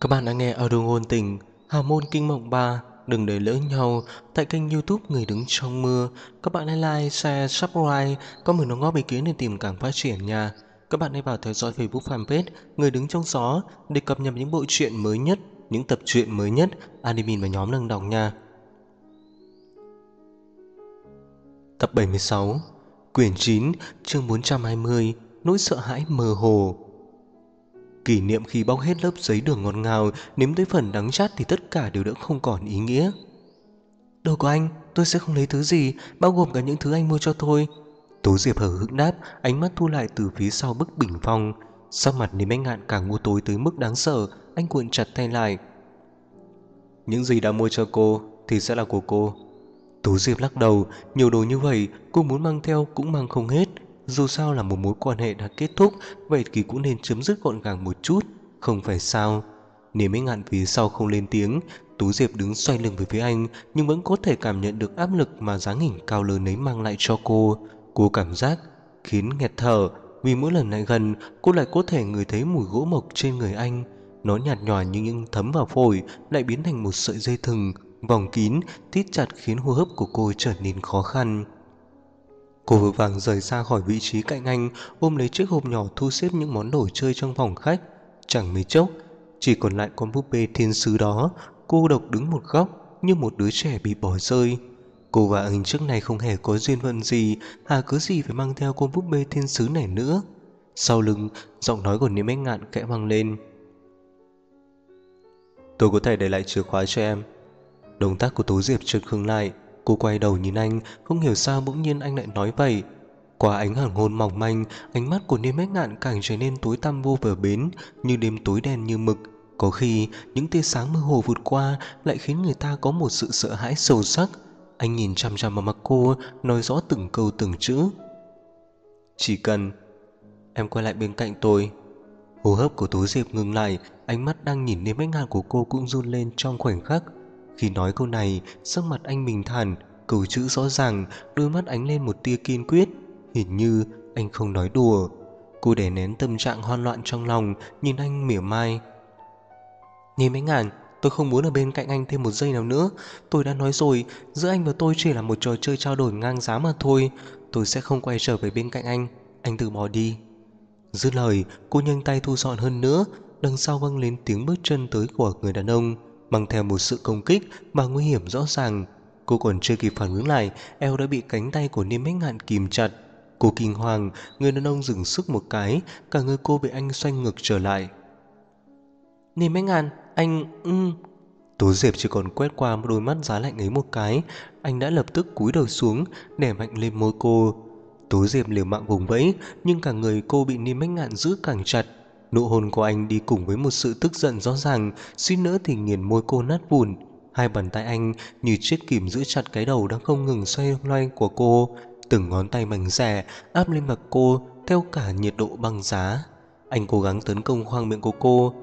Các bạn đã nghe audio ngôn tình Hào môn kinh mộng 3. Đừng để lỡ nhau tại kênh YouTube Người đứng trong mưa. Các bạn hãy like, share, subscribe, có mình đóng góp ý kiến để tìm cảm phát triển nha. Các bạn hãy vào theo dõi Facebook fanpage Người đứng trong gió để cập nhật những bộ truyện mới nhất, những tập truyện mới nhất, admin và nhóm nâng đọc nha. Tập 76, quyển 9, chương 420, nỗi sợ hãi mơ hồ. Kỷ niệm khi bóc hết lớp giấy đường ngọt ngào, nếm tới phần đắng chát thì tất cả đều đã không còn ý nghĩa. Đồ của anh, tôi sẽ không lấy thứ gì, bao gồm cả những thứ anh mua cho tôi. Tố Diệp hờ hững đáp, ánh mắt thu lại từ phía sau bức bình phong. Sắc mặt Niêm Anh Ngạn càng u tối tới mức đáng sợ, anh cuộn chặt tay lại. Những gì đã mua cho cô thì sẽ là của cô. Tố Diệp lắc đầu, nhiều đồ như vậy cô muốn mang theo cũng mang không hết. Dù sao là một mối quan hệ đã kết thúc, vậy thì cũng nên chấm dứt gọn gàng một chút, không phải sao? Niêm Anh Ngạn phía sau không lên tiếng. Tố Diệp đứng xoay lưng về phía anh, nhưng vẫn có thể cảm nhận được áp lực mà dáng hình cao lớn ấy mang lại cho cô. Cô cảm giác khiến nghẹt thở, vì mỗi lần lại gần, cô lại có thể ngửi thấy mùi gỗ mộc trên người anh. Nó nhạt nhòa như những thấm vào phổi, lại biến thành một sợi dây thừng vòng kín, thít chặt khiến hô hấp của cô trở nên khó khăn. Cô vội vàng rời xa khỏi vị trí cạnh anh, ôm lấy chiếc hộp nhỏ thu xếp những món đồ chơi trong phòng khách. Chẳng mấy chốc, chỉ còn lại con búp bê thiên sứ đó, cô độc đứng một góc như một đứa trẻ bị bỏ rơi. Cô và anh trước này không hề có duyên phận gì, hà cớ gì phải mang theo con búp bê thiên sứ này nữa. Sau lưng, giọng nói của Niêm Anh Ngạn khẽ vang lên. Tôi có thể để lại chìa khóa cho em. Động tác của Tố Diệp chợt khựng lại. Cô quay đầu nhìn anh, không hiểu sao bỗng nhiên anh lại nói vậy. Qua ánh hoàng hôn mỏng manh, ánh mắt của Niêm Bách Ngạn càng trở nên tối tăm vô bờ bến, như đêm tối đen như mực. Có khi những tia sáng mơ hồ vụt qua lại khiến người ta có một sự sợ hãi sâu sắc. Anh nhìn chằm chằm vào mặt cô, nói rõ từng câu từng chữ. Chỉ cần em quay lại bên cạnh tôi. Hô hấp của Tố Diệp ngừng lại, ánh mắt đang nhìn Niêm Bách Ngạn của cô cũng run lên trong khoảnh khắc. Khi nói câu này, sắc mặt anh bình thản, câu chữ rõ ràng, đôi mắt ánh lên một tia kiên quyết. Hình như anh không nói đùa. Cô đè nén tâm trạng hoang loạn trong lòng, nhìn anh mỉa mai. Niêm Bách Ngạn, tôi không muốn ở bên cạnh anh thêm một giây nào nữa. Tôi đã nói rồi, giữa anh và tôi chỉ là một trò chơi trao đổi ngang giá mà thôi. Tôi sẽ không quay trở về bên cạnh anh từ bỏ đi. Dứt lời, cô nhanh tay thu dọn hơn nữa. Đằng sau vang lên tiếng bước chân tới của người đàn ông, mang theo một sự công kích và nguy hiểm rõ ràng. Cô còn chưa kịp phản ứng lại, eo đã bị cánh tay của Niêm Bách Ngạn kìm chặt. Cô kinh hoàng, người đàn ông dừng sức một cái, cả người cô bị anh xoay ngược trở lại. Niêm Bách Ngạn, anh... Tố Diệp chỉ còn quét qua một đôi mắt giá lạnh ấy một cái, anh đã lập tức cúi đầu xuống, đè mạnh lên môi cô. Tố Diệp liều mạng vùng vẫy, nhưng cả người cô bị Niêm Bách Ngạn giữ càng chặt. Nụ hôn của anh đi cùng với một sự tức giận rõ ràng, suýt nữa thì nghiền môi cô nát vụn. Hai bàn tay anh như chiếc kìm giữ chặt cái đầu đang không ngừng xoay loay của cô, từng ngón tay mảnh dẻ áp lên mặt cô theo cả nhiệt độ băng giá. Anh cố gắng tấn công khoang miệng của cô,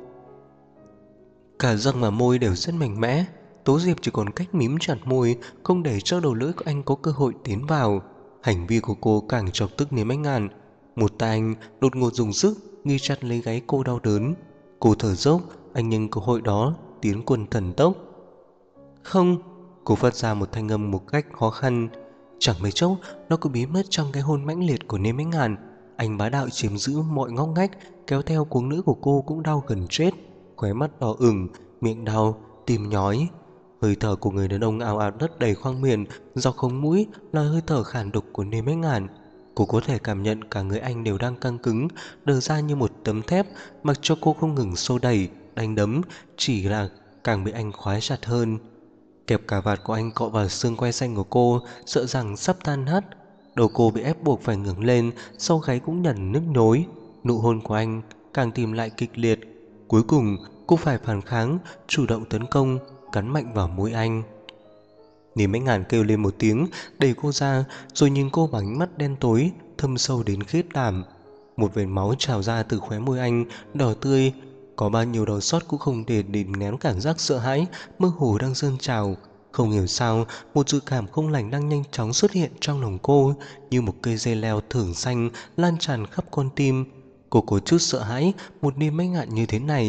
cả răng và môi đều rất mạnh mẽ. Tố Diệp chỉ còn cách mím chặt môi, không để cho đầu lưỡi của anh có cơ hội tiến vào. Hành vi của cô càng chọc tức Niêm Bách Ngạn. Một tay anh đột ngột dùng sức ghi chặt lấy gáy cô đau đớn. Cô thở dốc, anh nhân cơ hội đó tiến quân thần tốc. Không, cô phát ra một thanh âm một cách khó khăn. Chẳng mấy chốc nó cứ biến mất trong cái hôn mãnh liệt của Niêm Bách Ngạn. Anh bá đạo chiếm giữ mọi ngóc ngách, kéo theo cuống nữ của cô cũng đau gần chết. Khóe mắt đỏ ửng, miệng đau, tim nhói. Hơi thở của người đàn ông ào ạt đất đầy khoang miệng, dọc khống mũi là hơi thở khản độc của Niêm Bách Ngạn. Cô có thể cảm nhận cả người anh đều đang căng cứng, đờ ra như một tấm thép, mặc cho cô không ngừng xô đẩy, đánh đấm, chỉ là càng bị anh khoái chặt hơn. Kẹp cà vạt của anh cọ vào xương quai xanh của cô, sợ rằng sắp tan nát. Đầu cô bị ép buộc phải ngẩng lên, sau gáy cũng nhẩn nhức nhối. Nụ hôn của anh càng tìm lại kịch liệt. Cuối cùng cô phải phản kháng, chủ động tấn công, cắn mạnh vào mũi anh. Niêm Bách Ngạn kêu lên một tiếng, đẩy cô ra, rồi nhìn cô bằng ánh mắt đen tối, thâm sâu đến khiếp đảm. Một vệt máu trào ra từ khóe môi anh, đỏ tươi. Có bao nhiêu đau xót cũng không để đìm nén cảm giác sợ hãi mơ hồ đang dâng trào. Không hiểu sao, một dự cảm không lành đang nhanh chóng xuất hiện trong lòng cô, như một cây dây leo thưởng xanh lan tràn khắp con tim. Cô có chút sợ hãi một Niêm Bách Ngạn như thế này.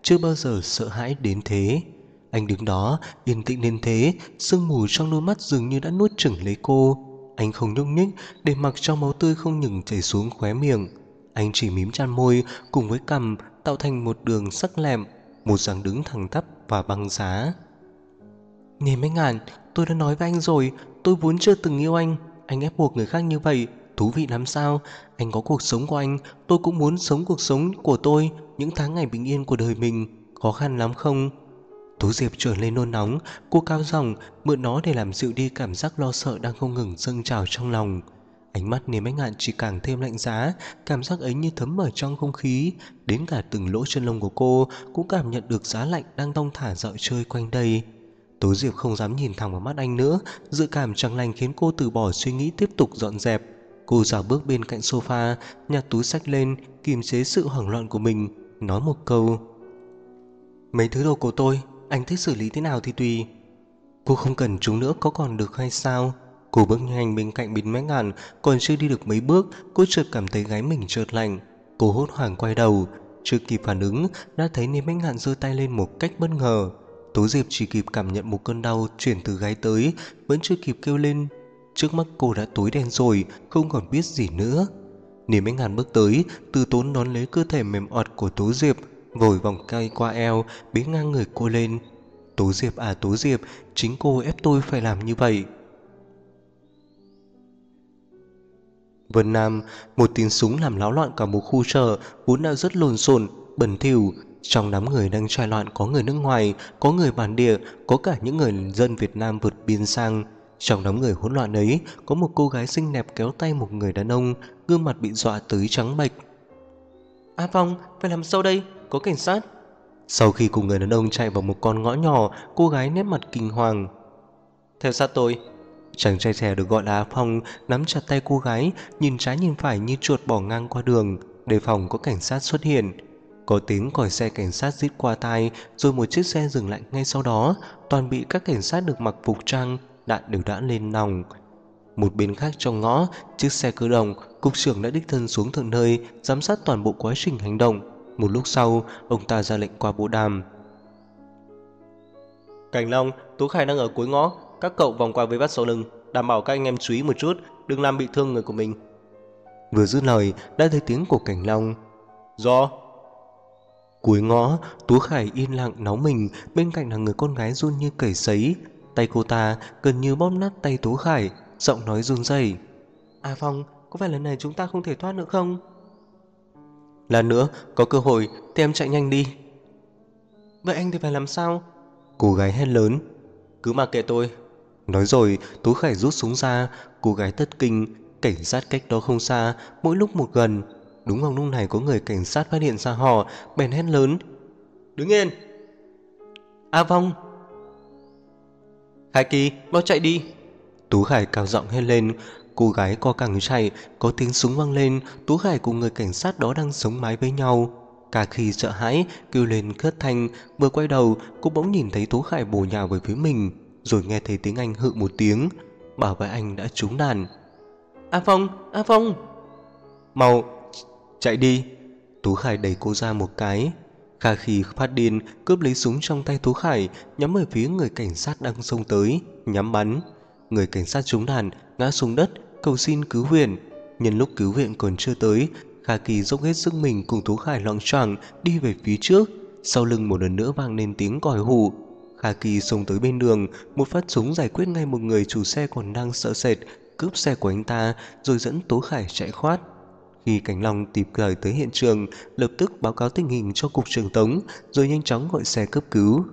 chưa bao giờ sợ hãi đến thế. Anh đứng đó, yên tĩnh đến thế, sương mù trong đôi mắt dường như đã nuốt chửng lấy cô. Anh không nhúc nhích để mặc cho máu tươi không ngừng chảy xuống khóe miệng. Anh chỉ mím chặt môi cùng với cằm tạo thành một đường sắc lẹm, một dáng đứng thẳng tắp và băng giá. Nhìn mấy ngàn, tôi đã nói với anh rồi, tôi vốn chưa từng yêu anh. Anh ép buộc người khác như vậy, thú vị lắm sao? Anh có cuộc sống của anh, tôi cũng muốn sống cuộc sống của tôi, những tháng ngày bình yên của đời mình. Khó khăn lắm không? Tú Diệp trở lên nôn nóng, cô cao giọng mượn nó để làm dịu đi cảm giác lo sợ đang không ngừng dâng trào trong lòng. Ánh mắt Niềm Ánh Ngạn chỉ càng thêm lạnh giá, cảm giác ấy như thấm ở trong không khí, đến cả từng lỗ chân lông của cô cũng cảm nhận được giá lạnh đang thong thả dạo chơi quanh đây. Tú Diệp không dám nhìn thẳng vào mắt anh nữa, dự cảm chẳng lành khiến cô từ bỏ suy nghĩ tiếp tục dọn dẹp. Cô dạo bước bên cạnh sofa, nhặt túi xách lên, kiềm chế sự hoảng loạn của mình, nói một câu: mấy thứ đồ của tôi, anh thích xử lý thế nào thì tùy. Cô không cần chúng nữa có còn được hay sao? Cô bước nhanh bên cạnh Bình Mách Ngạn, còn chưa đi được mấy bước, cô chợt cảm thấy gáy mình chợt lạnh. Cô hốt hoảng quay đầu, chưa kịp phản ứng đã thấy Niềm Ánh Ngạn giơ tay lên một cách bất ngờ. Tố Diệp chỉ kịp cảm nhận một cơn đau chuyển từ gáy tới, vẫn chưa kịp kêu lên. Trước mắt cô đã tối đen rồi, không còn biết gì nữa. Niềm Ánh Ngạn bước tới, từ tốn đón lấy cơ thể mềm oặt của Tố Diệp, vội vòng tay qua eo, bế ngang người cô lên. Tố Diệp à Tố Diệp, chính cô ép tôi phải làm như vậy. Vân Nam, một tiếng súng làm náo loạn cả một khu chợ vốn đã rất lộn xộn, bẩn thỉu. Trong đám người đang trải loạn có người nước ngoài, có người bản địa, có cả những người dân Việt Nam vượt biên sang. Trong đám người hỗn loạn ấy, có một cô gái xinh đẹp kéo tay một người đàn ông, gương mặt bị dọa tới trắng bệch. A Phong, phải làm sao đây? Có cảnh sát. Sau khi cùng người đàn ông chạy vào một con ngõ nhỏ, cô gái nét mặt kinh hoàng. Theo sát tôi. Chàng trai trẻ được gọi là A Phong nắm chặt tay cô gái, nhìn trái nhìn phải như chuột bỏ ngang qua đường, đề phòng có cảnh sát xuất hiện. Có tiếng còi xe cảnh sát rít qua tai, rồi một chiếc xe dừng lại ngay sau đó, toàn bị các cảnh sát được mặc phục trang, đạn đều đã lên nòng. Một bên khác trong ngõ, chiếc xe cơ động, cục trưởng đã đích thân xuống tận nơi, giám sát toàn bộ quá trình hành động. Một lúc sau, ông ta ra lệnh qua bộ đàm. Cảnh Long, Tú Khải đang ở cuối ngõ, các cậu vòng qua vây bắt sau lưng, đảm bảo các anh em chú ý một chút, đừng làm bị thương người của mình. Vừa dứt lời, đã thấy tiếng của Cảnh Long. Do cuối ngõ, Tú Khải yên lặng nóng mình, bên cạnh là người con gái run như cầy sấy. Tay cô ta gần như bóp nát tay Tú Khải, giọng nói run rẩy. A Phong, có phải lần này chúng ta không thể thoát nữa không? Lần nữa, có cơ hội thì em chạy nhanh đi. Vậy anh thì phải làm sao? Cô gái hét lớn. Cứ mặc kệ tôi. Nói rồi, Tú Khải rút súng ra. Cô gái thất kinh, cảnh sát cách đó không xa, mỗi lúc một gần. Đúng vào lúc này có người cảnh sát phát hiện ra họ, bèn hét lớn. Đứng yên. A Phong, Khải Kỳ, mau chạy đi. Tú Khải cao giọng hét lên. Cô gái co cẳng chạy, có tiếng súng vang lên. Tú Khải cùng người cảnh sát đó đang sống mái với nhau. Cả khi sợ hãi kêu lên khất thanh, vừa quay đầu cô bỗng nhìn thấy Tú Khải bổ nhào về phía mình, rồi nghe thấy tiếng Anh hự một tiếng, bảo với anh đã trúng đạn. A Phong, A Phong, mau chạy đi. Tú Khải đẩy cô ra một cái. Kha Khi phát điên cướp lấy súng trong tay Tú Khải, nhắm về phía người cảnh sát đang xông tới, nhắm bắn. Người cảnh sát trúng đạn ngã xuống đất cầu xin cứu viện. Nhân lúc cứu viện còn chưa tới, Kha Kỳ dốc hết sức mình cùng Tú Khải loạng choạng đi về phía trước. Sau lưng một lần nữa vang lên tiếng còi hù. Kha Kỳ xông tới bên đường, một phát súng giải quyết ngay một người chủ xe còn đang sợ sệt, cướp xe của anh ta rồi dẫn Tú Khải chạy thoát. Khi Cảnh Long kịp thời tới hiện trường, lập tức báo cáo tình hình cho cục trưởng Tống, rồi nhanh chóng gọi xe cấp cứu.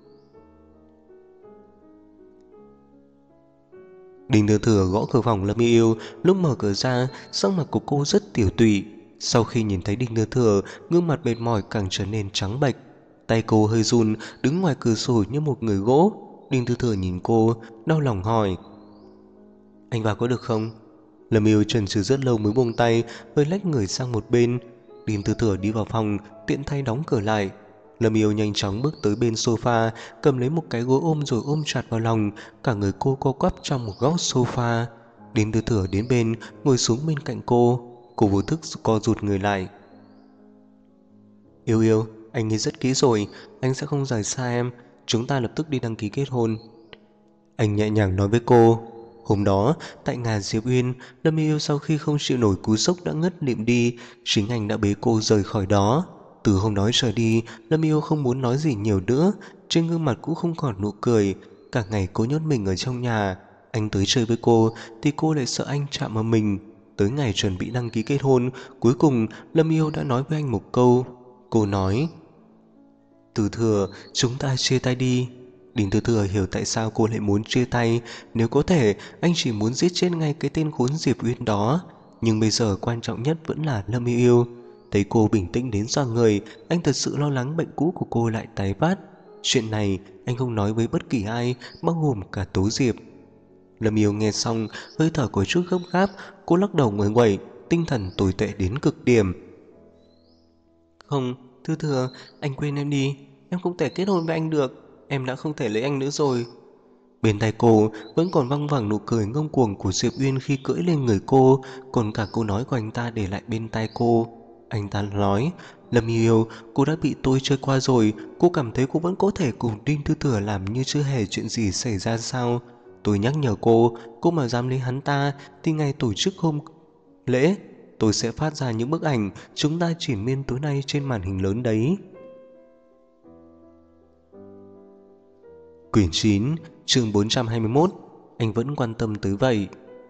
Đinh Thừa Thừa gõ cửa phòng Lâm Yêu. Lúc mở cửa ra, sắc mặt của cô rất tiểu tụy. Sau khi nhìn thấy Đinh Thừa Thừa, gương mặt mệt mỏi càng trở nên trắng bệch. Tay cô hơi run, đứng ngoài cửa sổ như một người gỗ. Đinh Thừa Thừa nhìn cô, đau lòng hỏi. Anh vào có được không? Lâm Yêu chần chừ rất lâu mới buông tay, hơi lách người sang một bên. Đinh Thừa Thừa đi vào phòng, tiện tay đóng cửa lại. Lâm Yêu nhanh chóng bước tới bên sofa, cầm lấy một cái gối ôm rồi ôm chặt vào lòng, cả người cô co quắp trong một góc sofa. Đinh Thừa Thừa đến bên, ngồi xuống bên cạnh cô vô thức co rụt người lại. Yêu Yêu, anh nghĩ rất kỹ rồi, anh sẽ không rời xa em. Chúng ta lập tức đi đăng ký kết hôn. Anh nhẹ nhàng nói với cô. Hôm đó, tại nhà Diệp Uyên, Lâm Yêu sau khi không chịu nổi cú sốc đã ngất lịm đi, chính anh đã bế cô rời khỏi đó. Từ hôm đó trở đi, Lâm Yêu không muốn nói gì nhiều nữa, trên gương mặt cũng không còn nụ cười. Cả ngày cô nhốt mình ở trong nhà. Anh tới chơi với cô thì cô lại sợ anh chạm vào mình. Tới ngày chuẩn bị đăng ký kết hôn, cuối cùng Lâm Yêu đã nói với anh một câu. Cô nói: Từ Thừa, chúng ta chia tay đi. Đinh Từ Thừa hiểu tại sao cô lại muốn chia tay. Nếu có thể, anh chỉ muốn giết chết ngay cái tên khốn Diệp Uyên đó. Nhưng bây giờ quan trọng nhất vẫn là Lâm Yêu Yêu. Thấy cô bình tĩnh đến dọa người, anh thật sự lo lắng bệnh cũ của cô lại tái phát. Chuyện này anh không nói với bất kỳ ai, bao gồm cả Tố Diệp. Lâm Yêu nghe xong, hơi thở có chút gấp gáp. Cô lắc đầu nguầy nguậy, tinh thần tồi tệ đến cực điểm. Không, Thư Thừa, anh quên em đi. Em không thể kết hôn với anh được. Em đã không thể lấy anh nữa rồi. Bên tai cô vẫn còn văng vẳng nụ cười ngông cuồng của Diệp Uyên khi cưỡi lên người cô, còn cả câu nói của anh ta để lại bên tai cô. Anh ta nói: Lâm Yêu Yêu, cô đã bị tôi chơi qua rồi. Cô cảm thấy cô vẫn có thể cùng Đinh Thư Thừa làm như chưa hề chuyện gì xảy ra sao? Tôi nhắc nhở cô mà dám lấy hắn ta thì ngày tổ chức hôm lễ tôi sẽ phát ra những bức ảnh chúng ta triển miên tối nay trên màn hình lớn đấy. Quyển 9, chương 421. Anh vẫn quan tâm tới vậy.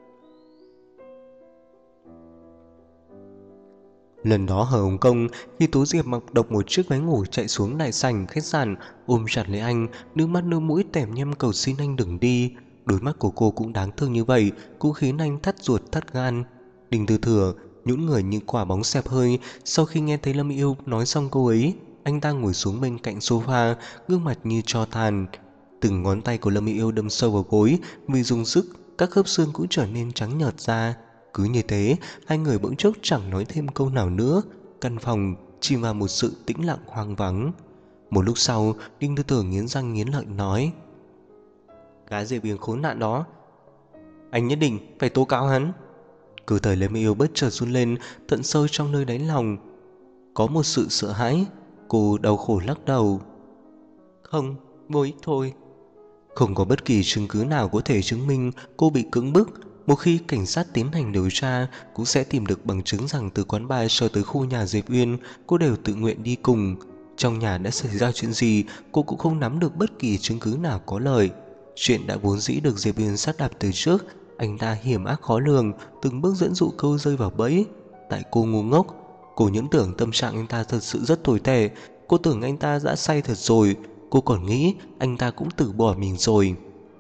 Lần đó ở Hồng Kông, khi Tố Diệp mặc độc một chiếc váy ngủ chạy xuống đại sảnh khách sạn, ôm chặt lấy anh, nước mắt nước mũi tèm nhem cầu xin anh đừng đi. Đôi mắt của cô cũng đáng thương như vậy, cũng khiến anh thắt ruột thắt gan. Đinh Từ Thừa nhũn người như quả bóng xẹp hơi. Sau khi nghe thấy Lâm Yêu nói xong câu ấy, anh ta ngồi xuống bên cạnh sofa, gương mặt như tro tàn. Từng ngón tay của Lâm Yêu đâm sâu vào gối, vì dùng sức các khớp xương cũng trở nên trắng nhợt ra. Cứ như thế, hai người bỗng chốc chẳng nói thêm câu nào nữa. Căn phòng chìm vào một sự tĩnh lặng hoang vắng. Một lúc sau, Đinh Tư Tưởng nghiến răng nghiến lợi nói: Gái Diệp Uyên khốn nạn đó, anh nhất định phải tố cáo hắn. Cơ thể Lâm Yêu bất chợt run lên, tận sâu trong nơi đáy lòng có một sự sợ hãi. Cô đau khổ lắc đầu: Không, vô ích thôi. Không có bất kỳ chứng cứ nào có thể chứng minh cô bị cưỡng bức. Một khi cảnh sát tiến hành điều tra, cũng sẽ tìm được bằng chứng rằng từ quán bar cho tới khu nhà Diệp Uyên, cô đều tự nguyện đi cùng. Trong nhà đã xảy ra chuyện gì, cô cũng không nắm được bất kỳ chứng cứ nào có lợi. Chuyện đã vốn dĩ được Diệp Uyên sắp đặt từ trước. Anh ta hiểm ác khó lường, từng bước dẫn dụ cô rơi vào bẫy. Tại cô ngu ngốc, cô những tưởng tâm trạng anh ta thật sự rất tồi tệ. Cô tưởng anh ta đã say thật rồi. Cô còn nghĩ anh ta cũng từ bỏ mình rồi.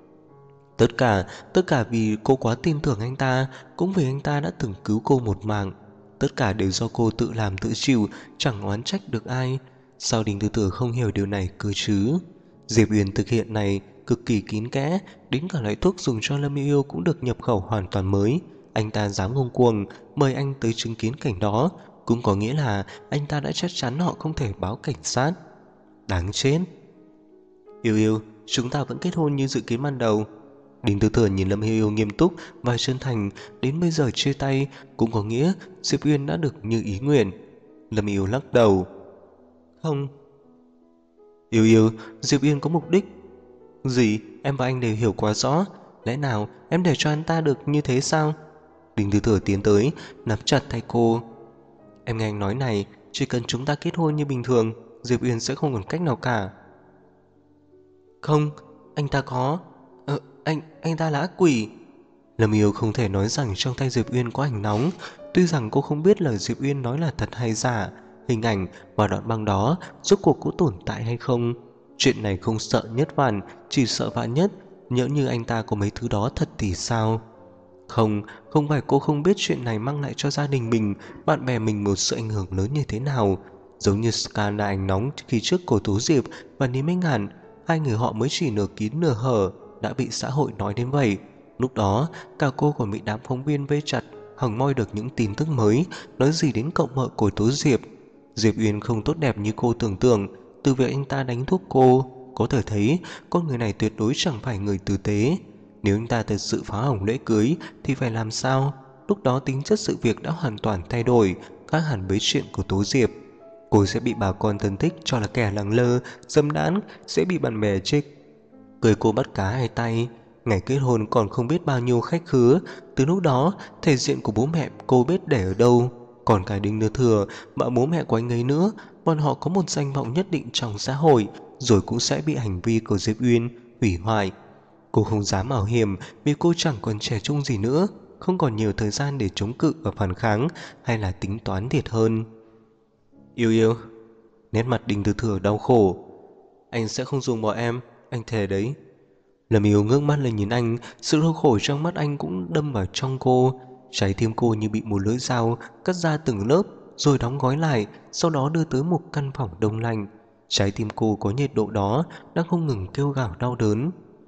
Tất cả vì cô quá tin tưởng anh ta, cũng vì anh ta đã từng cứu cô một mạng. Tất cả đều do cô tự làm tự chịu, chẳng oán trách được ai. Sao Đình Từ Tử không hiểu điều này cơ chứ? Diệp Uyên thực hiện này cực kỳ kín kẽ, đến cả loại thuốc dùng cho Lâm Yêu cũng được nhập khẩu hoàn toàn mới. Anh ta dám ngông cuồng mời anh tới chứng kiến cảnh đó, cũng có nghĩa là anh ta đã chắc chắn họ không thể báo cảnh sát. Đáng chết. Yêu Yêu, chúng ta vẫn kết hôn như dự kiến ban đầu. Đinh Tư Thừa nhìn Lâm Yêu Yêu nghiêm túc và chân thành. Đến bây giờ chia tay cũng có nghĩa Diệp Uyên đã được như ý nguyện. Lâm Yêu lắc đầu: Không. Yêu Yêu, Diệp Uyên có mục đích gì em và anh đều hiểu quá rõ. Lẽ nào em để cho anh ta được như thế sao? Đinh Tư Thừa tiến tới nắm chặt tay cô. Em nghe anh nói này, chỉ cần chúng ta kết hôn như bình thường, Diệp Uyên sẽ không còn cách nào cả. Không, anh ta có anh ta là ác quỷ. Lâm Yêu không thể nói rằng trong tay Diệp Uyên có ảnh nóng. Tuy rằng cô không biết lời Diệp Uyên nói là thật hay giả, hình ảnh và đoạn băng đó rốt cuộc có tồn tại hay không. Chuyện này không sợ nhất vạn, chỉ sợ vạn nhất. Nhỡ như anh ta có mấy thứ đó thật thì sao? Không, không phải cô không biết chuyện này mang lại cho gia đình mình, bạn bè mình một sự ảnh hưởng lớn như thế nào. Giống như scandal ảnh nóng khi trước của Tố Diệp và Lý Minh Hàn, hai người họ mới chỉ nửa kín nửa hở đã bị xã hội nói đến vậy. Lúc đó cả cô còn bị đám phóng viên vây chặt, hằng moi được những tin tức mới, nói gì đến cậu mợ của Tố Diệp. Diệp Uyên không tốt đẹp như cô tưởng tượng. Từ việc anh ta đánh thuốc cô có thể thấy con người này tuyệt đối chẳng phải người tử tế. Nếu anh ta thật sự phá hỏng lễ cưới thì phải làm sao? Lúc đó tính chất sự việc đã hoàn toàn thay đổi, khác hẳn với chuyện của Tố Diệp. Cô sẽ bị bà con thân thích cho là kẻ lẳng lơ, dâm đãng, sẽ bị bạn bè trích cười cô bắt cá hai tay. Ngày kết hôn còn không biết bao nhiêu khách khứa. Từ lúc đó thể diện của bố mẹ cô biết để ở đâu. Còn cái Đinh Đưa Thừa và bố mẹ của anh ấy nữa, bọn họ có một danh vọng nhất định trong xã hội, rồi cũng sẽ bị hành vi của Diệp Uyên hủy hoại. Cô không dám mạo hiểm vì cô chẳng còn trẻ trung gì nữa, không còn nhiều thời gian để chống cự và phản kháng hay là tính toán thiệt hơn. Yêu yêu. Nét mặt Đinh Tư Thừa đau khổ. Anh sẽ không dùng bỏ em, anh thề đấy. Lâm Yêu ngước mắt lên nhìn anh, sự đau khổ trong mắt anh cũng đâm vào trong cô. Trái tim cô như bị một lưỡi dao cắt ra từng lớp rồi đóng gói lại, sau đó đưa tới một căn phòng đông lạnh. Trái tim cô có nhiệt độ đó đang không ngừng kêu gào đau đớn.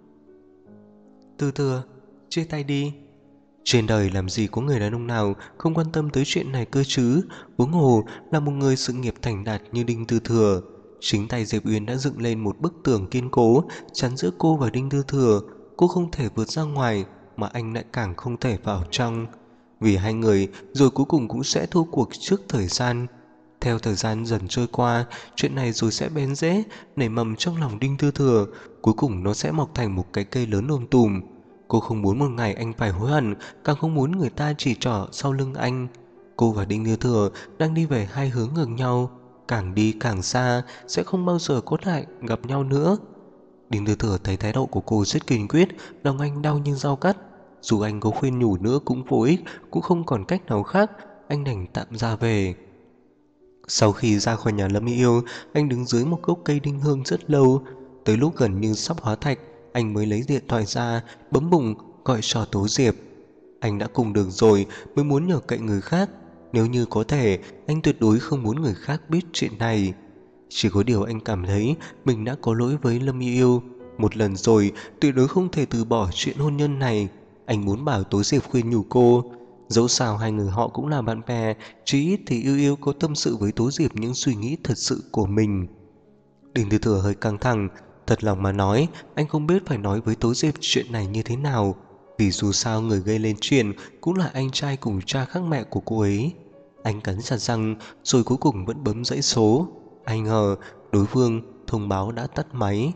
Tư Thừa, chia tay đi. Trên đời làm gì có người đàn ông nào không quan tâm tới chuyện này cơ chứ, huống hồ là một người sự nghiệp thành đạt như Đinh Tư Thừa. Chính tay Diệp Uyên đã dựng lên một bức tường kiên cố chắn giữa cô và Đinh Tư Thừa. Cô không thể vượt ra ngoài, mà anh lại càng không thể vào trong. Vì hai người rồi cuối cùng cũng sẽ thua cuộc trước thời gian. Theo thời gian dần trôi qua, chuyện này rồi sẽ bén rễ, nảy mầm trong lòng Đinh Tư Thừa. Cuối cùng nó sẽ mọc thành một cái cây lớn tùm. Cô không muốn một ngày anh phải hối hận, càng không muốn người ta chỉ trỏ sau lưng anh. Cô và Đinh Tư Thừa đang đi về hai hướng ngược nhau, càng đi càng xa, sẽ không bao giờ có lại gặp nhau nữa. Đinh Tư Thừa thấy thái độ của cô rất kiên quyết, lòng anh đau như dao cắt. Dù anh có khuyên nhủ nữa cũng vô ích, cũng không còn cách nào khác, anh đành tạm ra về. Sau khi ra khỏi nhà Lâm Yêu, anh đứng dưới một gốc cây đinh hương rất lâu. Tới lúc gần như sắp hóa thạch, anh mới lấy điện thoại ra, bấm bụng gọi cho Tố Diệp. Anh đã cùng được rồi mới muốn nhờ cậy người khác. Nếu như có thể, anh tuyệt đối không muốn người khác biết chuyện này. Chỉ có điều anh cảm thấy mình đã có lỗi với Lâm Yêu. Một lần rồi, tuyệt đối không thể từ bỏ chuyện hôn nhân này. Anh muốn bảo Tố Diệp khuyên nhủ cô. Dẫu sao hai người họ cũng là bạn bè, chỉ ít thì Yêu có tâm sự với Tố Diệp những suy nghĩ thật sự của mình. Đinh Tư Thừa hơi căng thẳng. Thật lòng mà nói, anh không biết phải nói với Tố Diệp chuyện này như thế nào. Vì dù sao người gây lên chuyện cũng là anh trai cùng cha khác mẹ của cô ấy. Anh cắn chặt răng rồi cuối cùng vẫn bấm dãy số. Anh ngờ đối phương thông báo đã tắt máy.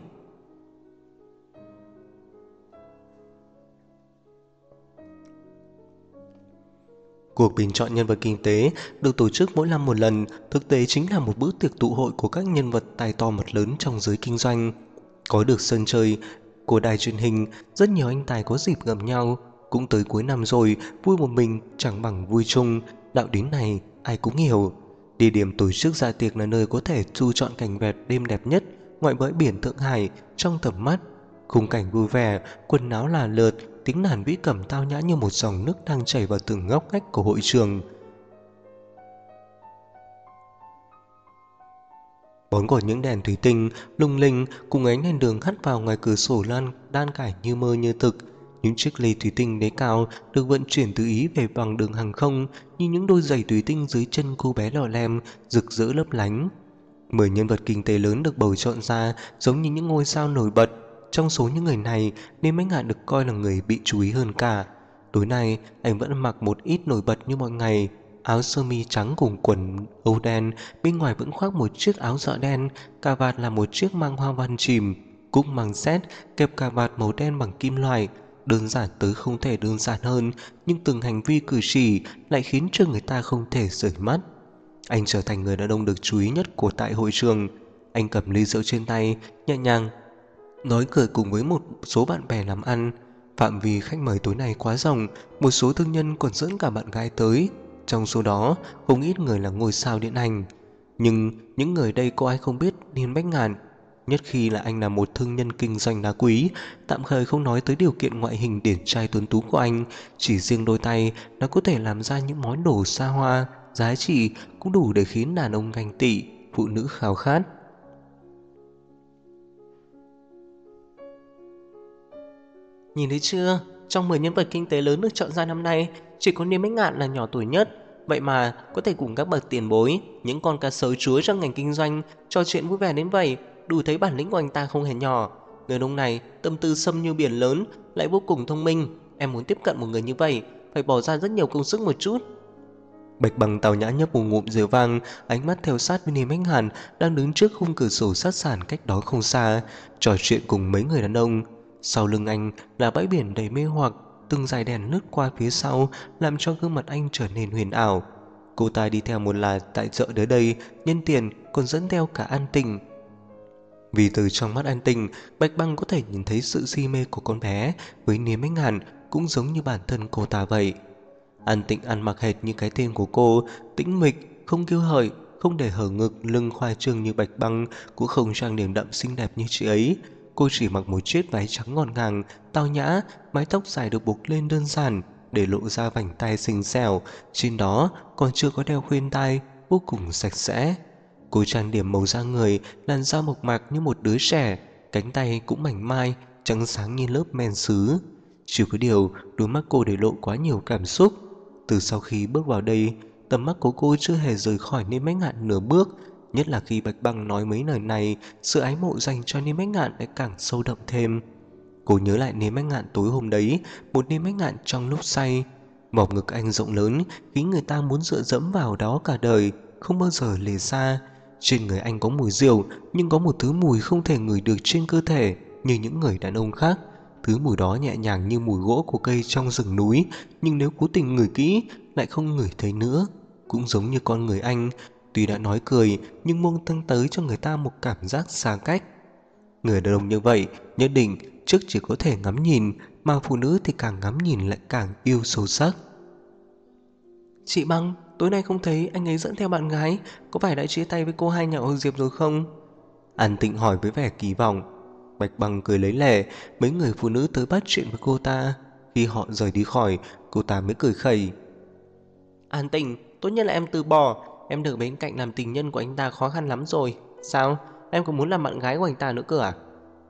Cuộc bình chọn nhân vật kinh tế được tổ chức mỗi năm một lần, thực tế chính là một bữa tiệc tụ hội của các nhân vật tài to mặt lớn trong giới kinh doanh. Có được sân chơi của đài truyền hình, rất nhiều anh tài có dịp gặp nhau. Cũng tới cuối năm rồi, vui một mình chẳng bằng vui chung, đạo lý này ai cũng hiểu. Địa điểm tổ chức dạ tiệc là nơi có thể chu chọn cảnh vẹt đêm đẹp nhất ngoại bãi biển Thượng Hải trong tầm mắt. Khung cảnh vui vẻ, quần áo là lượt, tiếng đàn vĩ cầm tao nhã như một dòng nước đang chảy vào từng ngóc ngách của hội trường. Bóng của những đèn thủy tinh lung linh cùng ánh đèn đường hắt vào ngoài cửa sổ lan đan cải như mơ như thực. Những chiếc ly thủy tinh đế cao được vận chuyển từ Ý về bằng đường hàng không, như những đôi giày thủy tinh dưới chân cô bé lọ lem rực rỡ lấp lánh. 10 nhân vật kinh tế lớn được bầu chọn ra giống như những ngôi sao nổi bật. Trong số những người này, nên Bách Ngạn được coi là người bị chú ý hơn cả. Tối nay, anh vẫn mặc một ít nổi bật như mọi ngày. Áo sơ mi trắng cùng quần âu đen, bên ngoài vẫn khoác một chiếc áo dạ đen, cà vạt là một chiếc mang hoa văn chìm, cúc mang xét, kẹp cà vạt màu đen bằng kim loại. Đơn giản tới không thể đơn giản hơn, nhưng từng hành vi cử chỉ lại khiến cho người ta không thể rời mắt. Anh trở thành người đàn ông được chú ý nhất của tại hội trường. Anh cầm ly rượu trên tay, nhẹ nhàng nói cười cùng với một số bạn bè làm ăn. Phạm vi khách mời tối nay quá rộng, một số thương nhân còn dẫn cả bạn gái tới. Trong số đó, không ít người là ngôi sao điện ảnh. Nhưng những người đây có ai không biết Điền Bách Ngạn, nhất khi là anh là một thương nhân kinh doanh đá quý. Tạm thời không nói tới điều kiện ngoại hình điển trai tuấn tú của anh, chỉ riêng đôi tay nó có thể làm ra những món đồ xa hoa, giá trị cũng đủ để khiến đàn ông ganh tị, phụ nữ khao khát. Nhìn thấy chưa, trong 10 nhân vật kinh tế lớn được chọn ra năm nay, chỉ có Niêm Bách Ngạn là nhỏ tuổi nhất. Vậy mà có thể cùng các bậc tiền bối, những con cá sấu chúa trong ngành kinh doanh trò chuyện vui vẻ đến vậy, đủ thấy bản lĩnh của anh ta không hề nhỏ. Người đàn ông này tâm tư sâu như biển lớn, lại vô cùng thông minh. Em muốn tiếp cận một người như vậy, phải bỏ ra rất nhiều công sức một chút. Bạch Băng tào nhã nhấp một ngụm rượu vang, ánh mắt theo sát với Niêm Ánh Hàn đang đứng trước khung cửa sổ sát sàn cách đó không xa, trò chuyện cùng mấy người đàn ông. Sau lưng anh là bãi biển đầy mê hoặc, từng dải đèn lướt qua phía sau làm cho gương mặt anh trở nên huyền ảo. Cô ta đi theo một là tại chợ tới đây, nhân tiền còn dẫn theo cả An Tình. Vì từ trong mắt An Tình, Bạch Băng có thể nhìn thấy sự si mê của con bé với Niêm Ánh Hàn cũng giống như bản thân cô ta vậy. An Tịnh ăn mặc hệt như cái tên của cô, tĩnh mịch, không kiêu hời, không để hở ngực, lưng khoa trương như Bạch Băng, cũng không trang điểm đậm xinh đẹp như chị ấy. Cô chỉ mặc một chiếc váy trắng ngọt ngàng, tao nhã, mái tóc dài được buộc lên đơn giản, để lộ ra vành tai xinh xẻo, trên đó còn chưa có đeo khuyên tai, vô cùng sạch sẽ. Cô trang điểm màu da người, làn da mộc mạc như một đứa trẻ, cánh tay cũng mảnh mai, trắng sáng như lớp men sứ. Chỉ có điều, đôi mắt cô để lộ quá nhiều cảm xúc. Từ sau khi bước vào đây, tầm mắt của cô chưa hề rời khỏi Niêm Ánh Ngạn nửa bước. Nhất là khi Bạch Băng nói mấy lời này, sự ái mộ dành cho Niêm Ánh Ngạn lại càng sâu đậm thêm. Cô nhớ lại Niêm Ánh Ngạn tối hôm đấy, một Niêm Ánh Ngạn trong lúc say. Vòng ngực anh rộng lớn khiến người ta muốn dựa dẫm vào đó cả đời, không bao giờ lìa xa. Trên người anh có mùi rượu, nhưng có một thứ mùi không thể ngửi được trên cơ thể như những người đàn ông khác. Thứ mùi đó nhẹ nhàng như mùi gỗ của cây trong rừng núi, nhưng nếu cố tình ngửi kỹ lại không ngửi thấy nữa. Cũng giống như con người anh, tuy đã nói cười nhưng mông tăng tới cho người ta một cảm giác xa cách. Người đàn ông như vậy nhất định trước chỉ có thể ngắm nhìn, mà phụ nữ thì càng ngắm nhìn lại càng yêu sâu sắc. Chị Băng, tối nay không thấy anh ấy dẫn theo bạn gái, có phải đã chia tay với cô hai nhà Âu Diệp rồi không? An Tịnh hỏi với vẻ kỳ vọng. Bạch Băng cười lấy lệ, mấy người phụ nữ tới bắt chuyện với cô ta. Khi họ rời đi khỏi, cô ta mới cười khẩy. An Tịnh, tốt nhất là em từ bỏ. Em được bên cạnh làm tình nhân của anh ta khó khăn lắm rồi. Sao? Em có muốn làm bạn gái của anh ta nữa cơ à?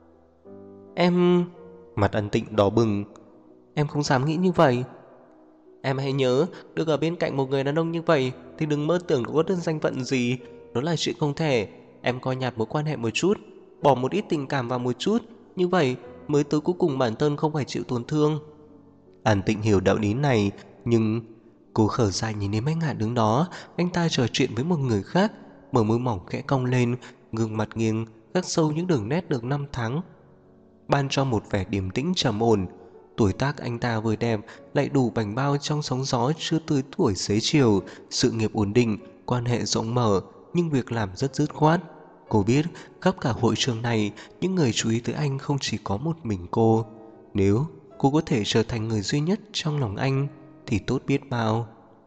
Em... Mặt An Tịnh đỏ bừng. Em không dám nghĩ như vậy. Em hãy nhớ, được ở bên cạnh một người đàn ông như vậy thì đừng mơ tưởng có đơn danh phận gì. Đó là chuyện không thể. Em coi nhạt mối quan hệ một chút, bỏ một ít tình cảm vào một chút, như vậy mới tới cuối cùng bản thân không phải chịu tổn thương. An Tịnh hiểu đạo lý này, nhưng cô khở dài nhìn đến Bách Ngạn đứng đó. Anh ta trò chuyện với một người khác, bờ môi mỏng khẽ cong lên, gương mặt nghiêng khắc sâu những đường nét được năm tháng, ban cho một vẻ điềm tĩnh trầm ổn. Tuổi tác anh ta vừa đẹp lại đủ bảnh bao trong sóng gió chưa tới tuổi xế chiều, sự nghiệp ổn định, quan hệ rộng mở, nhưng việc làm rất dứt khoát. Cô biết khắp cả hội trường này, những người chú ý tới anh không chỉ có một mình cô. Nếu cô có thể trở thành người duy nhất trong lòng anh thì tốt biết bao.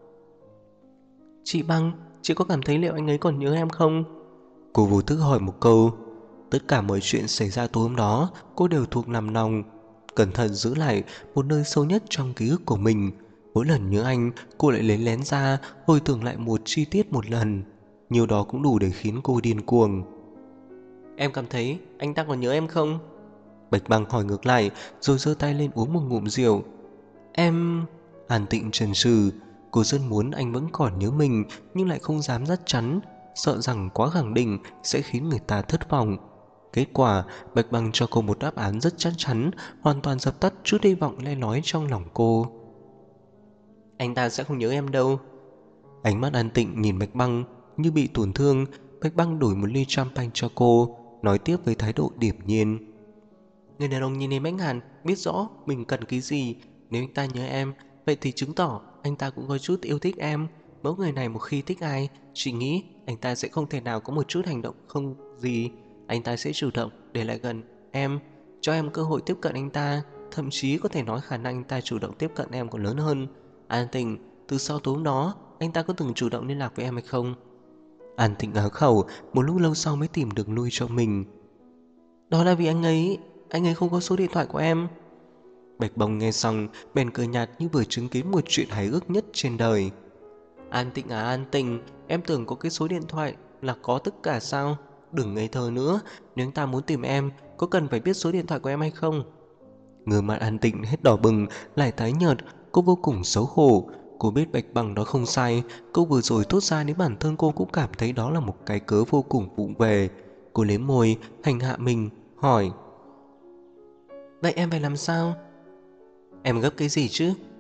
Chị Băng, chị có cảm thấy liệu anh ấy còn nhớ em không? Cô vô thức hỏi một câu. Tất cả mọi chuyện xảy ra tối hôm đó cô đều thuộc nằm lòng, cẩn thận giữ lại một nơi sâu nhất trong ký ức của mình. Mỗi lần nhớ anh, cô lại lấy lén ra hồi tưởng lại một chi tiết một lần. Nhiều đó cũng đủ để khiến cô điên cuồng. Em cảm thấy anh ta còn nhớ em không? Bạch Băng hỏi ngược lại, rồi giơ tay lên uống một ngụm rượu. Em... An Tịnh chần chừ. Cô rất muốn anh vẫn còn nhớ mình, nhưng lại không dám dắt chắn, sợ rằng quá khẳng định sẽ khiến người ta thất vọng. Kết quả, Bạch Băng cho cô một đáp án rất chắc chắn, hoàn toàn dập tắt chút hy vọng le lói trong lòng cô. Anh ta sẽ không nhớ em đâu. Ánh mắt An Tịnh nhìn Bạch Băng như bị tổn thương. Bạch Băng đổi một ly champagne cho cô, nói tiếp với thái độ điềm nhiên. Người đàn ông nhìn em Ánh Hàn biết rõ mình cần cái gì. Nếu anh ta nhớ em, vậy thì chứng tỏ anh ta cũng có chút yêu thích em. Mẫu người này một khi thích ai, chị nghĩ anh ta sẽ không thể nào có một chút hành động không gì. Anh ta sẽ chủ động để lại gần em, cho em cơ hội tiếp cận anh ta. Thậm chí có thể nói khả năng anh ta chủ động tiếp cận em còn lớn hơn. An Tịnh, từ sau tối hôm đó, anh ta có từng chủ động liên lạc với em hay không? An Tịnh á khẩu, một lúc lâu sau mới tìm được nuôi cho mình. Đó là vì anh ấy không có số điện thoại của em. Bạch Bông nghe xong bèn cười nhạt như vừa chứng kiến một chuyện hài ước nhất trên đời. An Tịnh à An Tịnh, em tưởng có cái số điện thoại là có tất cả sao? Đừng ngây thơ nữa, nếu anh ta muốn tìm em, có cần phải biết số điện thoại của em hay không? Người mặt An Tịnh hết đỏ bừng, lại tái nhợt, cô vô cùng xấu hổ. Cô biết Bạch Bằng đó không sai, câu vừa rồi thốt ra đến bản thân cô cũng cảm thấy đó là một cái cớ vô cùng vụng về. Cô liếm môi, hành hạ mình, hỏi. Vậy em phải làm sao? Em gấp cái gì chứ?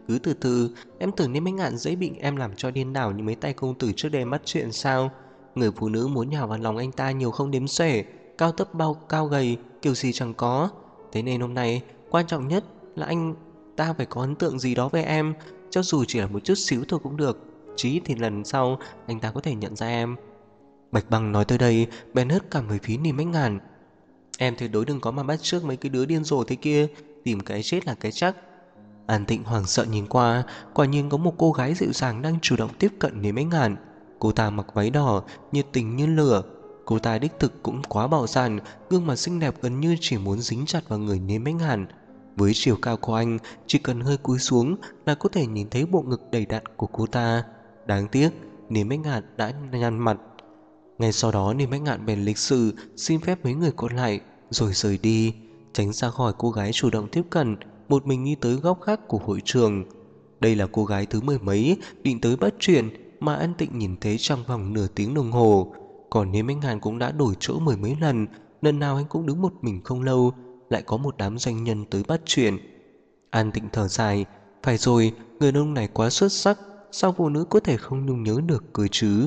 Cứ từ từ, em tưởng Niêm Bách Ngạn dễ bị em làm cho điên đảo như mấy tay công tử trước đây bắt chuyện sao? Người phụ nữ muốn nhào vào lòng anh ta nhiều không đếm xuể, cao thấp bao cao gầy, kiểu gì chẳng có. Thế nên hôm nay, quan trọng nhất là anh ta phải có ấn tượng gì đó về em, cho dù chỉ là một chút xíu thôi cũng được. Chí ít thì lần sau anh ta có thể nhận ra em. Bạch Băng nói tới đây, bèn hất cảm về phía Niêm Bách Ngạn. Em tuyệt đối đừng có mà bắt chước mấy cái đứa điên rồ thế kia, tìm cái chết là cái chắc. An Tịnh hoảng sợ nhìn qua, quả nhiên có một cô gái dịu dàng đang chủ động tiếp cận Niêm Bách Ngạn. Cô ta mặc váy đỏ, nhiệt tình như lửa. Cô ta đích thực cũng quá bạo dạn, gương mặt xinh đẹp gần như chỉ muốn dính chặt vào người Niêm Bách Ngạn. Với chiều cao của anh, chỉ cần hơi cúi xuống là có thể nhìn thấy bộ ngực đầy đặn của cô ta. Đáng tiếc, Niêm Bách Ngạn đã nhăn mặt. Ngay sau đó Niêm Bách Ngạn bèn lịch sự xin phép mấy người còn lại rồi rời đi, tránh ra khỏi cô gái chủ động tiếp cận, một mình đi tới góc khác của hội trường. Đây là cô gái thứ mười mấy định tới bắt chuyện mà An Tịnh nhìn thấy trong vòng nửa tiếng đồng hồ. Còn Niêm Bách Ngạn cũng đã đổi chỗ mười mấy lần, lần nào anh cũng đứng một mình không lâu, lại có một đám doanh nhân tới bắt chuyện. An Tịnh thở dài, phải rồi, người đàn ông này quá xuất sắc, sao phụ nữ có thể không nhung nhớ được cơ chứ?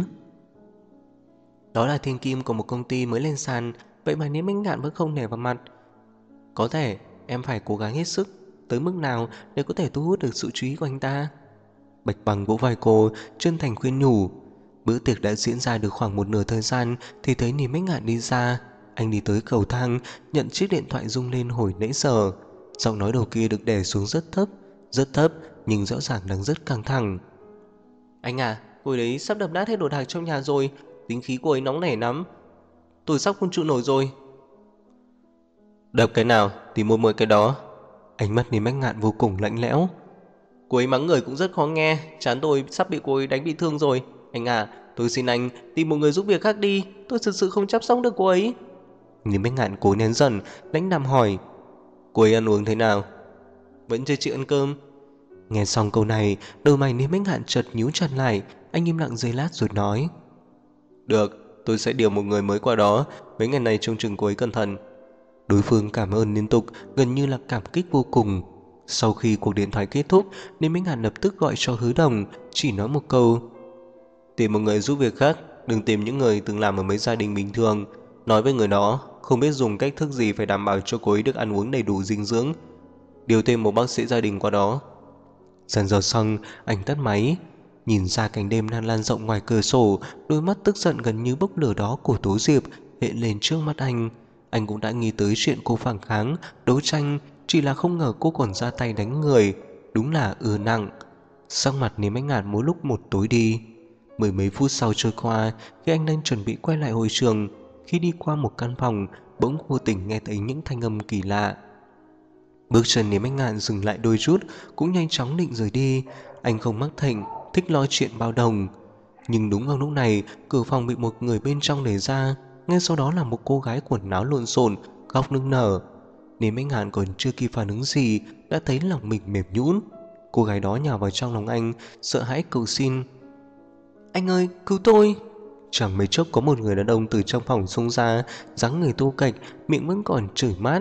Đó là thiên kim của một công ty mới lên sàn, vậy mà Niêm Bách Ngạn vẫn không nể vào mặt. Có thể em phải cố gắng hết sức, tới mức nào để có thể thu hút được sự chú ý của anh ta. Bạch Bằng vỗ vai cô, chân thành khuyên nhủ. Bữa tiệc đã diễn ra được khoảng một nửa thời gian thì thấy Niêm Bách Ngạn đi ra. Anh đi tới cầu thang, nhận chiếc điện thoại rung lên hồi nãy giờ. Giọng nói đầu kia được đè xuống rất thấp nhưng rõ ràng đang rất căng thẳng. Anh à, cô ấy sắp đập nát hết đồ đạc trong nhà rồi, tính khí cô ấy nóng nảy lắm, tôi sắp không trụ nổi rồi. Đập cái nào thì mua 10 cái đó. Ánh mắt Niêm Bách Ngạn vô cùng lạnh lẽo. Cô ấy mắng người cũng rất khó nghe, chán tôi sắp bị cô ấy đánh bị thương rồi. Anh à, tôi xin anh tìm một người giúp việc khác đi, tôi thực sự không chăm sóc được cô ấy. Niêm Bách Ngạn cố nén giận, lãnh đạm hỏi. Cô ấy ăn uống thế nào? Vẫn chưa chịu ăn cơm. Nghe xong câu này, đôi mày Niêm Bách Ngạn chợt nhíu chặt lại. Anh im lặng giây lát rồi nói. Được, tôi sẽ điều một người mới qua đó, mấy ngày này trông chừng cô ấy cẩn thận. Đối phương cảm ơn liên tục, gần như là cảm kích vô cùng. Sau khi cuộc điện thoại kết thúc, Niêm Bách Ngạn lập tức gọi cho Hứa Đồng, chỉ nói một câu. Tìm một người giúp việc khác, đừng tìm những người từng làm ở mấy gia đình bình thường. Nói với người đó, không biết dùng cách thức gì phải đảm bảo cho cô ấy được ăn uống đầy đủ dinh dưỡng. Điều thêm một bác sĩ gia đình qua đó. Dần dần xong, anh tắt máy. Nhìn ra cảnh đêm đang lan rộng ngoài cửa sổ, đôi mắt tức giận gần như bốc lửa đó của Tố Diệp hiện lên trước mắt anh. Anh cũng đã nghĩ tới chuyện cô phản kháng, đấu tranh, chỉ là không ngờ cô còn ra tay đánh người. Đúng là nặng. Sắc mặt Niêm Bách Ngạn mỗi lúc một tối đi. Mười mấy phút sau trôi qua, khi anh đang chuẩn bị quay lại hội trường, khi đi qua một căn phòng, bỗng vô tình nghe thấy những thanh âm kỳ lạ. Bước chân Niêm Bách Ngạn dừng lại đôi chút, cũng nhanh chóng định rời đi. Anh không mắc thịnh, thích lo chuyện bao đồng. Nhưng đúng vào lúc này, cửa phòng bị một người bên trong đẩy ra. Ngay sau đó là một cô gái quần áo lộn xộn, khóc nức nở. Niêm Bách Ngạn còn chưa kịp phản ứng gì, đã thấy lòng mình mềm nhũn. Cô gái đó nhào vào trong lòng anh, sợ hãi cầu xin. Anh ơi, cứu tôi! Chẳng mấy chốc có một người đàn ông từ trong phòng xông ra, dáng người tô kệch, miệng vẫn còn chửi mát.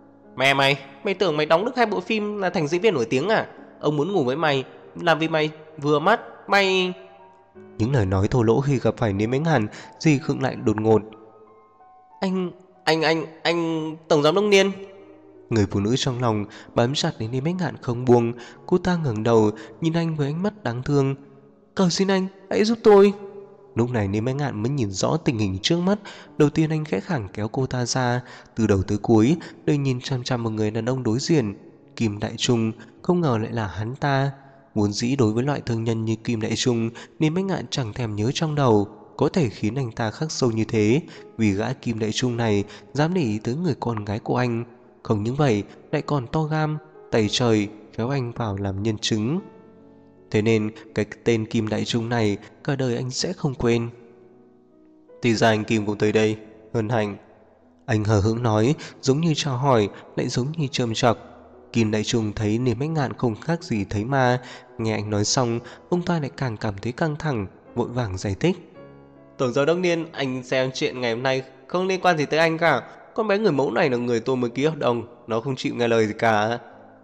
Mày tưởng mày đóng được 2 bộ phim là thành diễn viên nổi tiếng à? Ông muốn ngủ với mày, làm vì mày vừa mắt, mày... Những lời nói thô lỗ khi gặp phải Niêm Bách Ngạn, Dì khựng lại đột ngột. Anh Tổng Giám đốc Niên. Người phụ nữ trong lòng bám chặt đến Niêm Bách Ngạn không buông. Cô ta ngẩng đầu nhìn anh với ánh mắt đáng thương. Cầu xin anh, hãy giúp tôi. Lúc này Niêm Bách Ngạn mới nhìn rõ tình hình trước mắt. Đầu tiên anh khẽ khàng kéo cô ta ra. Từ đầu tới cuối đều nhìn chăm chăm một người đàn ông đối diện, Kim Đại Trung. Không ngờ lại là hắn ta. Vốn dĩ đối với loại thương nhân như Kim Đại Trung, Niêm Bách Ngạn chẳng thèm nhớ trong đầu có thể khiến anh ta khắc sâu như thế. Vì gã Kim Đại Trung này dám để ý tới người con gái của anh. Không những vậy lại còn to gan, tẩy trời kéo anh vào làm nhân chứng. Thế nên cái tên Kim Đại Trung này cả đời anh sẽ không quên. Thì ra anh Kim cũng tới đây, hân hạnh. Anh hờ hững nói, giống như chào hỏi, lại giống như châm chọc. Kim Đại Trung thấy Niêm Bách Ngạn không khác gì thấy ma. Nghe anh nói xong, ông ta lại càng cảm thấy căng thẳng, vội vàng giải thích. Tổng giám đốc Niên, anh xem chuyện ngày hôm nay không liên quan gì tới anh cả. Con bé người mẫu này là người tôi mới ký hợp đồng, nó không chịu nghe lời gì cả.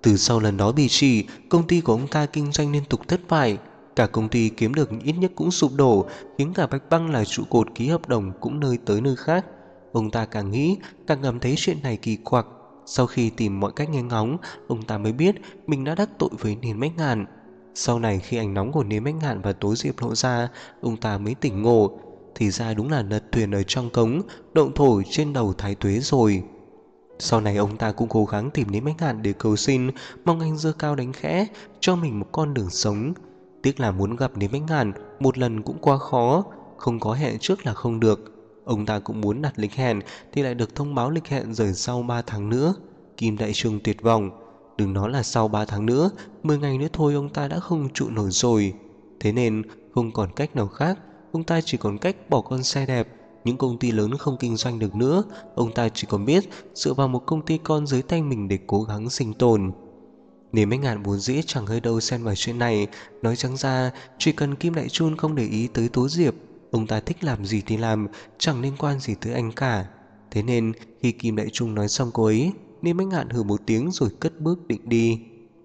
Từ sau lần đó bị chỉ, công ty của ông ta kinh doanh liên tục thất bại. Cả công ty kiếm được ít nhất cũng sụp đổ, khiến cả Bạch Băng là trụ cột ký hợp đồng cũng nơi tới nơi khác. Ông ta càng nghĩ, càng cảm thấy chuyện này kỳ quặc. Sau khi tìm mọi cách nghe ngóng, ông ta mới biết mình đã đắc tội với Niên Bách Ngạn. Sau này khi ảnh nóng của Niên Bách Ngạn và Tố Diệp lộ ra, ông ta mới tỉnh ngộ. Thì ra đúng là lật thuyền ở trong cống, động thổ trên đầu Thái Tuế rồi. Sau này ông ta cũng cố gắng tìm đến Bách Ngạn để cầu xin, mong anh giơ cao đánh khẽ, cho mình một con đường sống. Tiếc là muốn gặp đến Bách Ngạn một lần cũng quá khó, không có hẹn trước là không được. Ông ta cũng muốn đặt lịch hẹn thì lại được thông báo lịch hẹn rời sau 3 tháng nữa. Kim Đại Trung tuyệt vọng. Đừng nói là sau 3 tháng nữa, 10 ngày nữa thôi ông ta đã không trụ nổi rồi. Thế nên không còn cách nào khác, ông ta chỉ còn cách bỏ con xe đẹp. Những công ty lớn không kinh doanh được nữa, ông ta chỉ còn biết dựa vào một công ty con dưới tay mình để cố gắng sinh tồn. Nếu Bách Ngạn vốn dĩ chẳng hơi đâu xen vào chuyện này, nói trắng ra, chỉ cần Kim Đại Chun không để ý tới Tố Diệp, ông ta thích làm gì thì làm, chẳng liên quan gì tới anh cả. Thế nên khi Kim Đại Trung nói xong cô ấy, nên Bách Ngạn hừ một tiếng rồi cất bước định đi.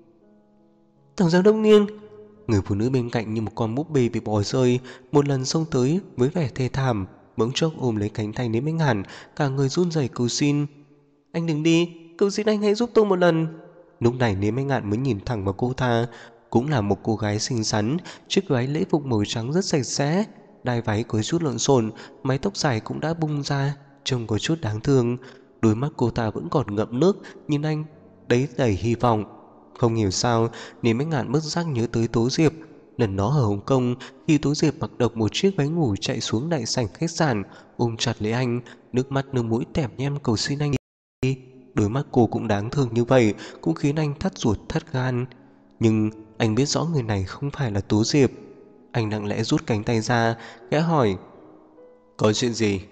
Tổng giám đốc Niên, người phụ nữ bên cạnh như một con búp bê bị bỏ rơi, một lần xông tới với vẻ thê thảm, bỗng chốc ôm lấy cánh tay Niên Bách Ngạn, cả người run rẩy cầu xin: "Anh đừng đi, cầu xin anh hãy giúp tôi một lần." Lúc này Niên Bách Ngạn mới nhìn thẳng vào cô ta, cũng là một cô gái xinh xắn, chiếc váy lễ phục màu trắng rất sạch sẽ, đai váy có chút lộn xộn, mái tóc dài cũng đã bung ra, trông có chút đáng thương. Đôi mắt cô ta vẫn còn ngậm nước, nhìn anh đấy đầy hy vọng. Không hiểu sao, Niên Bách Ngạn bất giác nhớ tới Tố Diệp. Lần đó ở Hồng Kông, khi Tố Diệp mặc độc một chiếc váy ngủ chạy xuống đại sảnh khách sạn, ôm chặt lấy anh, nước mắt nước mũi tẻm nhem cầu xin anh đi. Đôi mắt cô cũng đáng thương như vậy, cũng khiến anh thắt ruột thắt gan. Nhưng anh biết rõ người này không phải là Tố Diệp. Anh lặng lẽ rút cánh tay ra, khẽ hỏi: "Có chuyện gì?"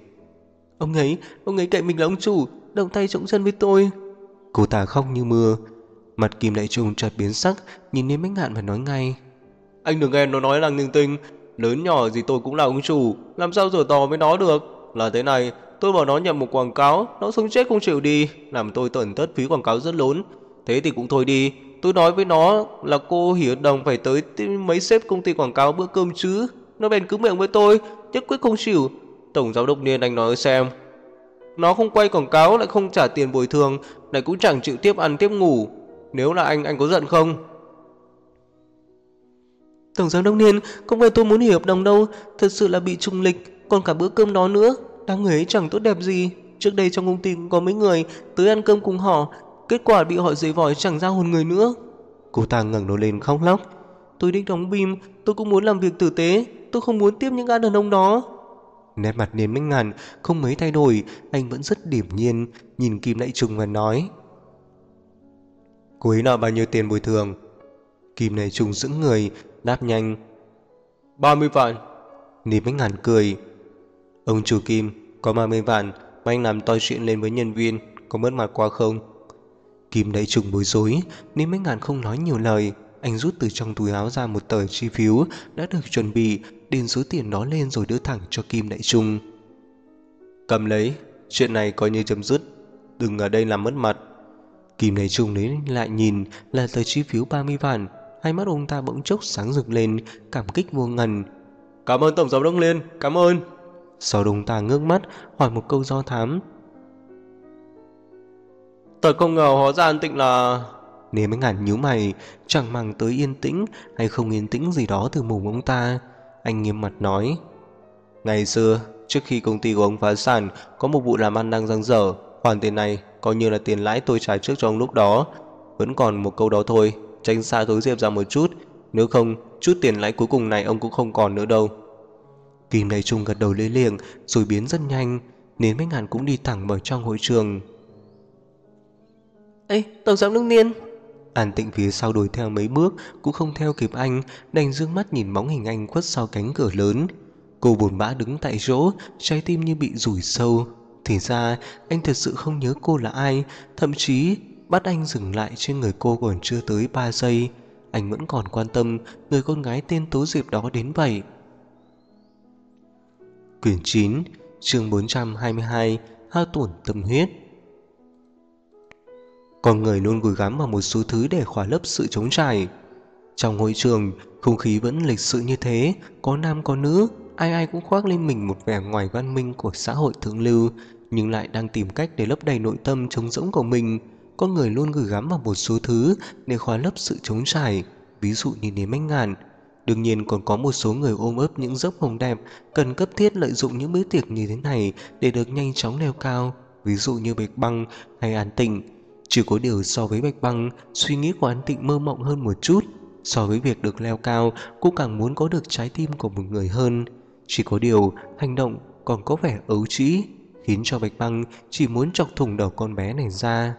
Ông ấy cậy mình là ông chủ, động tay trộm chân với tôi." Cô ta khóc như mưa. Mặt Kim Đại Trung chợt biến sắc, nhìn đến Bách Ngạn và nói ngay: "Anh đừng nghe nó nói lằng nhằng tinh, lớn nhỏ gì tôi cũng là ông chủ, làm sao giở trò với nó được. Là thế này, tôi bảo nó nhận một quảng cáo, nó sống chết không chịu đi, làm tôi tổn thất phí quảng cáo rất lớn. Thế thì cũng thôi đi, tôi nói với nó là cô hiểu đồng phải tới mấy sếp công ty quảng cáo bữa cơm chứ. Nó bèn cứng miệng với tôi, nhất quyết không chịu. Tổng giám đốc Niên anh nói xem, nó không quay quảng cáo lại không trả tiền bồi thường, lại cũng chẳng chịu tiếp ăn tiếp ngủ. Nếu là anh có giận không?" "Tổng giám đốc Niên, không phải tôi muốn hủy hợp đồng đâu, thật sự là bị trùng lịch, còn cả bữa cơm đó nữa, đám người ấy chẳng tốt đẹp gì. Trước đây trong công ty cũng có mấy người tới ăn cơm cùng họ, kết quả bị họ giày vòi chẳng ra hồn người nữa." Cô ta ngẩng đầu lên khóc lóc: "Tôi định đóng phim, tôi cũng muốn làm việc tử tế, tôi không muốn tiếp những gã đàn ông đó." Nét mặt Niên Bách Ngạn không mấy thay đổi, anh vẫn rất điềm nhiên, nhìn Kim Đại Trung và nói: "Cô ấy nợ bao nhiêu tiền bồi thường?" Kim Đại Trung sững người, đáp nhanh: 30 vạn. Niên Bách Ngạn cười: "Ông chủ Kim, có 30 vạn mà anh làm to chuyện lên với nhân viên, có mất mặt quá không?" Kim Đại Trung bối rối, Niên Bách Ngạn không nói nhiều lời. Anh rút từ trong túi áo ra một tờ chi phiếu đã được chuẩn bị, điền số tiền đó lên rồi đưa thẳng cho Kim Đại Trung. "Cầm lấy, chuyện này coi như chấm dứt, đừng ở đây làm mất mặt." Kim Đại Trung lấy lại nhìn là tờ chi phiếu 30 vạn, hai mắt ông ta bỗng chốc sáng rực lên, cảm kích vô ngần. "Cảm ơn Tổng giám đốc Liên, cảm ơn." Sau đó ông ta ngước mắt hỏi một câu do thám: "Thật không ngờ hóa ra anh Tịnh là..." Niên Bách Ngạn nhíu mày, chẳng màng tới yên tĩnh hay không yên tĩnh gì đó từ mồm ông ta. Anh nghiêm mặt nói: "Ngày xưa, trước khi công ty của ông phá sản, có một vụ làm ăn đang dang dở. Khoản tiền này coi như là tiền lãi tôi trả trước cho ông lúc đó. Vẫn còn một câu đó thôi, tránh xa Tố Diệp ra một chút, nếu không chút tiền lãi cuối cùng này ông cũng không còn nữa đâu." Kim Đại Trung gật đầu lê liệng rồi biến rất nhanh. Niên Bách Ngạn cũng đi thẳng vào trong hội trường. "Ê, Tổng giám đốc Niên!" An Tịnh phía sau đuổi theo mấy bước cũng không theo kịp anh, đành dương mắt nhìn bóng hình anh khuất sau cánh cửa lớn. Cô buồn bã đứng tại chỗ, trái tim như bị rủi sâu. Thì ra anh thật sự không nhớ cô là ai, thậm chí bắt anh dừng lại trên người cô còn chưa tới 3 giây. Anh vẫn còn quan tâm người con gái tên Tố Diệp đó đến vậy. Quyển 9, chương 422, hao tổn tâm huyết. Con người luôn gửi gắm vào một số thứ để khỏa lấp sự trống trải. Trong hội trường, không khí vẫn lịch sự như thế, có nam có nữ, ai ai cũng khoác lên mình một vẻ ngoài văn minh của xã hội thượng lưu, nhưng lại đang tìm cách để lấp đầy nội tâm trống rỗng của mình. Con người luôn gửi gắm vào một số thứ để khóa lấp sự trống trải, ví dụ như nến bánh ngàn. Đương nhiên còn có một số người ôm ấp những giấc mộng đẹp, cần cấp thiết lợi dụng những bữa tiệc như thế này để được nhanh chóng leo cao, ví dụ như Bạch Băng hay An Tịnh. Chỉ có điều so với Bạch Băng, suy nghĩ của An Tịnh mơ mộng hơn một chút. So với việc được leo cao, cô càng muốn có được trái tim của một người hơn. Chỉ có điều, hành động còn có vẻ ấu trĩ, khiến cho Bạch Băng chỉ muốn chọc thủng đầu con bé này ra.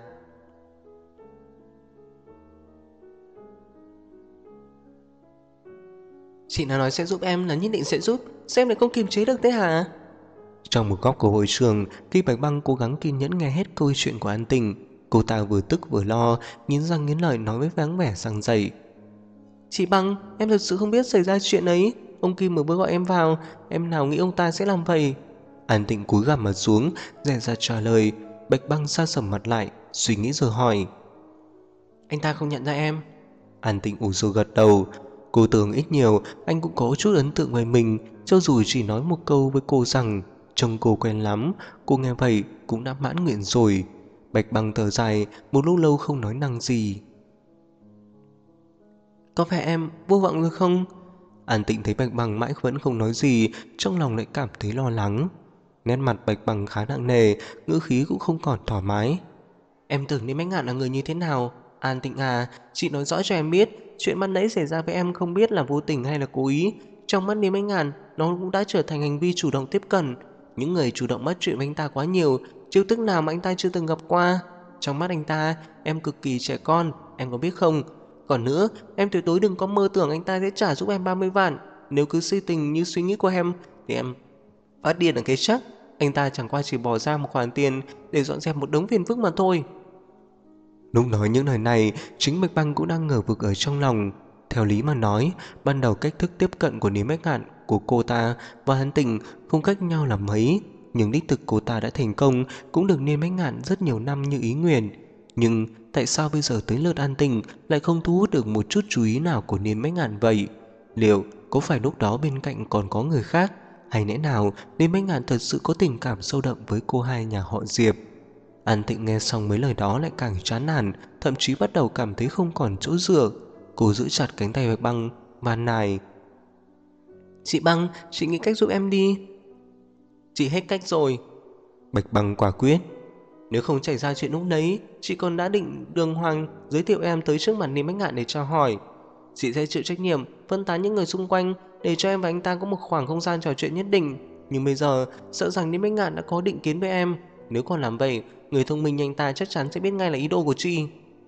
Chị đã nói sẽ giúp em là nhất định sẽ giúp. Sao em lại không kiềm chế được thế hả? Trong một góc của hội trường, khi Bạch Băng cố gắng kiên nhẫn nghe hết câu chuyện của An Tình, cô ta vừa tức vừa lo, nghiến răng nghiến lợi nói với dáng vẻ răng dậy. Chị Băng, em thật sự không biết xảy ra chuyện ấy. Ông Kim mới gọi em vào, em nào nghĩ ông ta sẽ làm vậy. An Tịnh cúi gằm mặt xuống, dè dặt trả lời. Bạch Băng sa sầm mặt lại, suy nghĩ rồi hỏi. Anh ta không nhận ra em. An Tịnh ủ rũ gật đầu. Cô tưởng ít nhiều anh cũng có chút ấn tượng về mình, cho dù chỉ nói một câu với cô rằng trông cô quen lắm. Cô nghe vậy cũng đã mãn nguyện rồi. Bạch Băng thở dài, một lúc lâu không nói năng gì. Có phải em vô vọng rồi không? An Tịnh thấy Bạch Băng mãi vẫn không nói gì, trong lòng lại cảm thấy lo lắng. Nét mặt Bạch Băng khá nặng nề, ngữ khí cũng không còn thoải mái. Em tưởng Niêm Bách Ngạn là người như thế nào? An Tịnh à, chị nói rõ cho em biết, chuyện ban nãy xảy ra với em không biết là vô tình hay là cố ý. Trong mắt Niêm Bách Ngạn, nó cũng đã trở thành hành vi chủ động tiếp cận. Những người chủ động bắt chuyện với anh ta quá nhiều, chiêu thức nào mà anh ta chưa từng gặp qua. Trong mắt anh ta, em cực kỳ trẻ con, em có biết không? Còn nữa, em tuyệt đối đừng có mơ tưởng anh ta sẽ trả giúp em 30 vạn. Nếu cứ si tình như suy nghĩ của em, thì em phát điên ở cái chắc. Anh ta chẳng qua chỉ bỏ ra một khoản tiền để dọn dẹp một đống phiền phức mà thôi. Lúc nói những lời này, chính Bạch Băng cũng đang ngờ vực ở trong lòng. Theo lý mà nói, ban đầu cách thức tiếp cận của Lý Bách Ngạn của cô ta và hắn Tình không cách nhau là mấy, nhưng đích thực cô ta đã thành công, cũng được Lý Bách Ngạn rất nhiều năm như ý nguyện. Nhưng tại sao bây giờ tới lượt An Tình lại không thu hút được một chút chú ý nào của Lý Bách Ngạn vậy? Liệu có phải lúc đó bên cạnh còn có người khác, hay lẽ nào Lý Bách Ngạn thật sự có tình cảm sâu đậm với cô hai nhà họ Diệp? An Tịnh nghe xong mấy lời đó lại càng chán nản, thậm chí bắt đầu cảm thấy không còn chỗ dựa. Cô giữ chặt cánh tay Bạch Băng, van nài. Chị Băng, chị nghĩ cách giúp em đi. Chị hết cách rồi. Bạch Băng quả quyết. Nếu không xảy ra chuyện lúc đấy, chị còn đã định đường hoàng giới thiệu em tới trước mặt Niêm Bách Ngạn để chào hỏi. Chị sẽ chịu trách nhiệm phân tán những người xung quanh để cho em và anh ta có một khoảng không gian trò chuyện nhất định. Nhưng bây giờ, sợ rằng Niêm Bách Ngạn đã có định kiến với em. Nếu còn làm vậy, người thông minh như anh ta chắc chắn sẽ biết ngay là ý đồ của chị.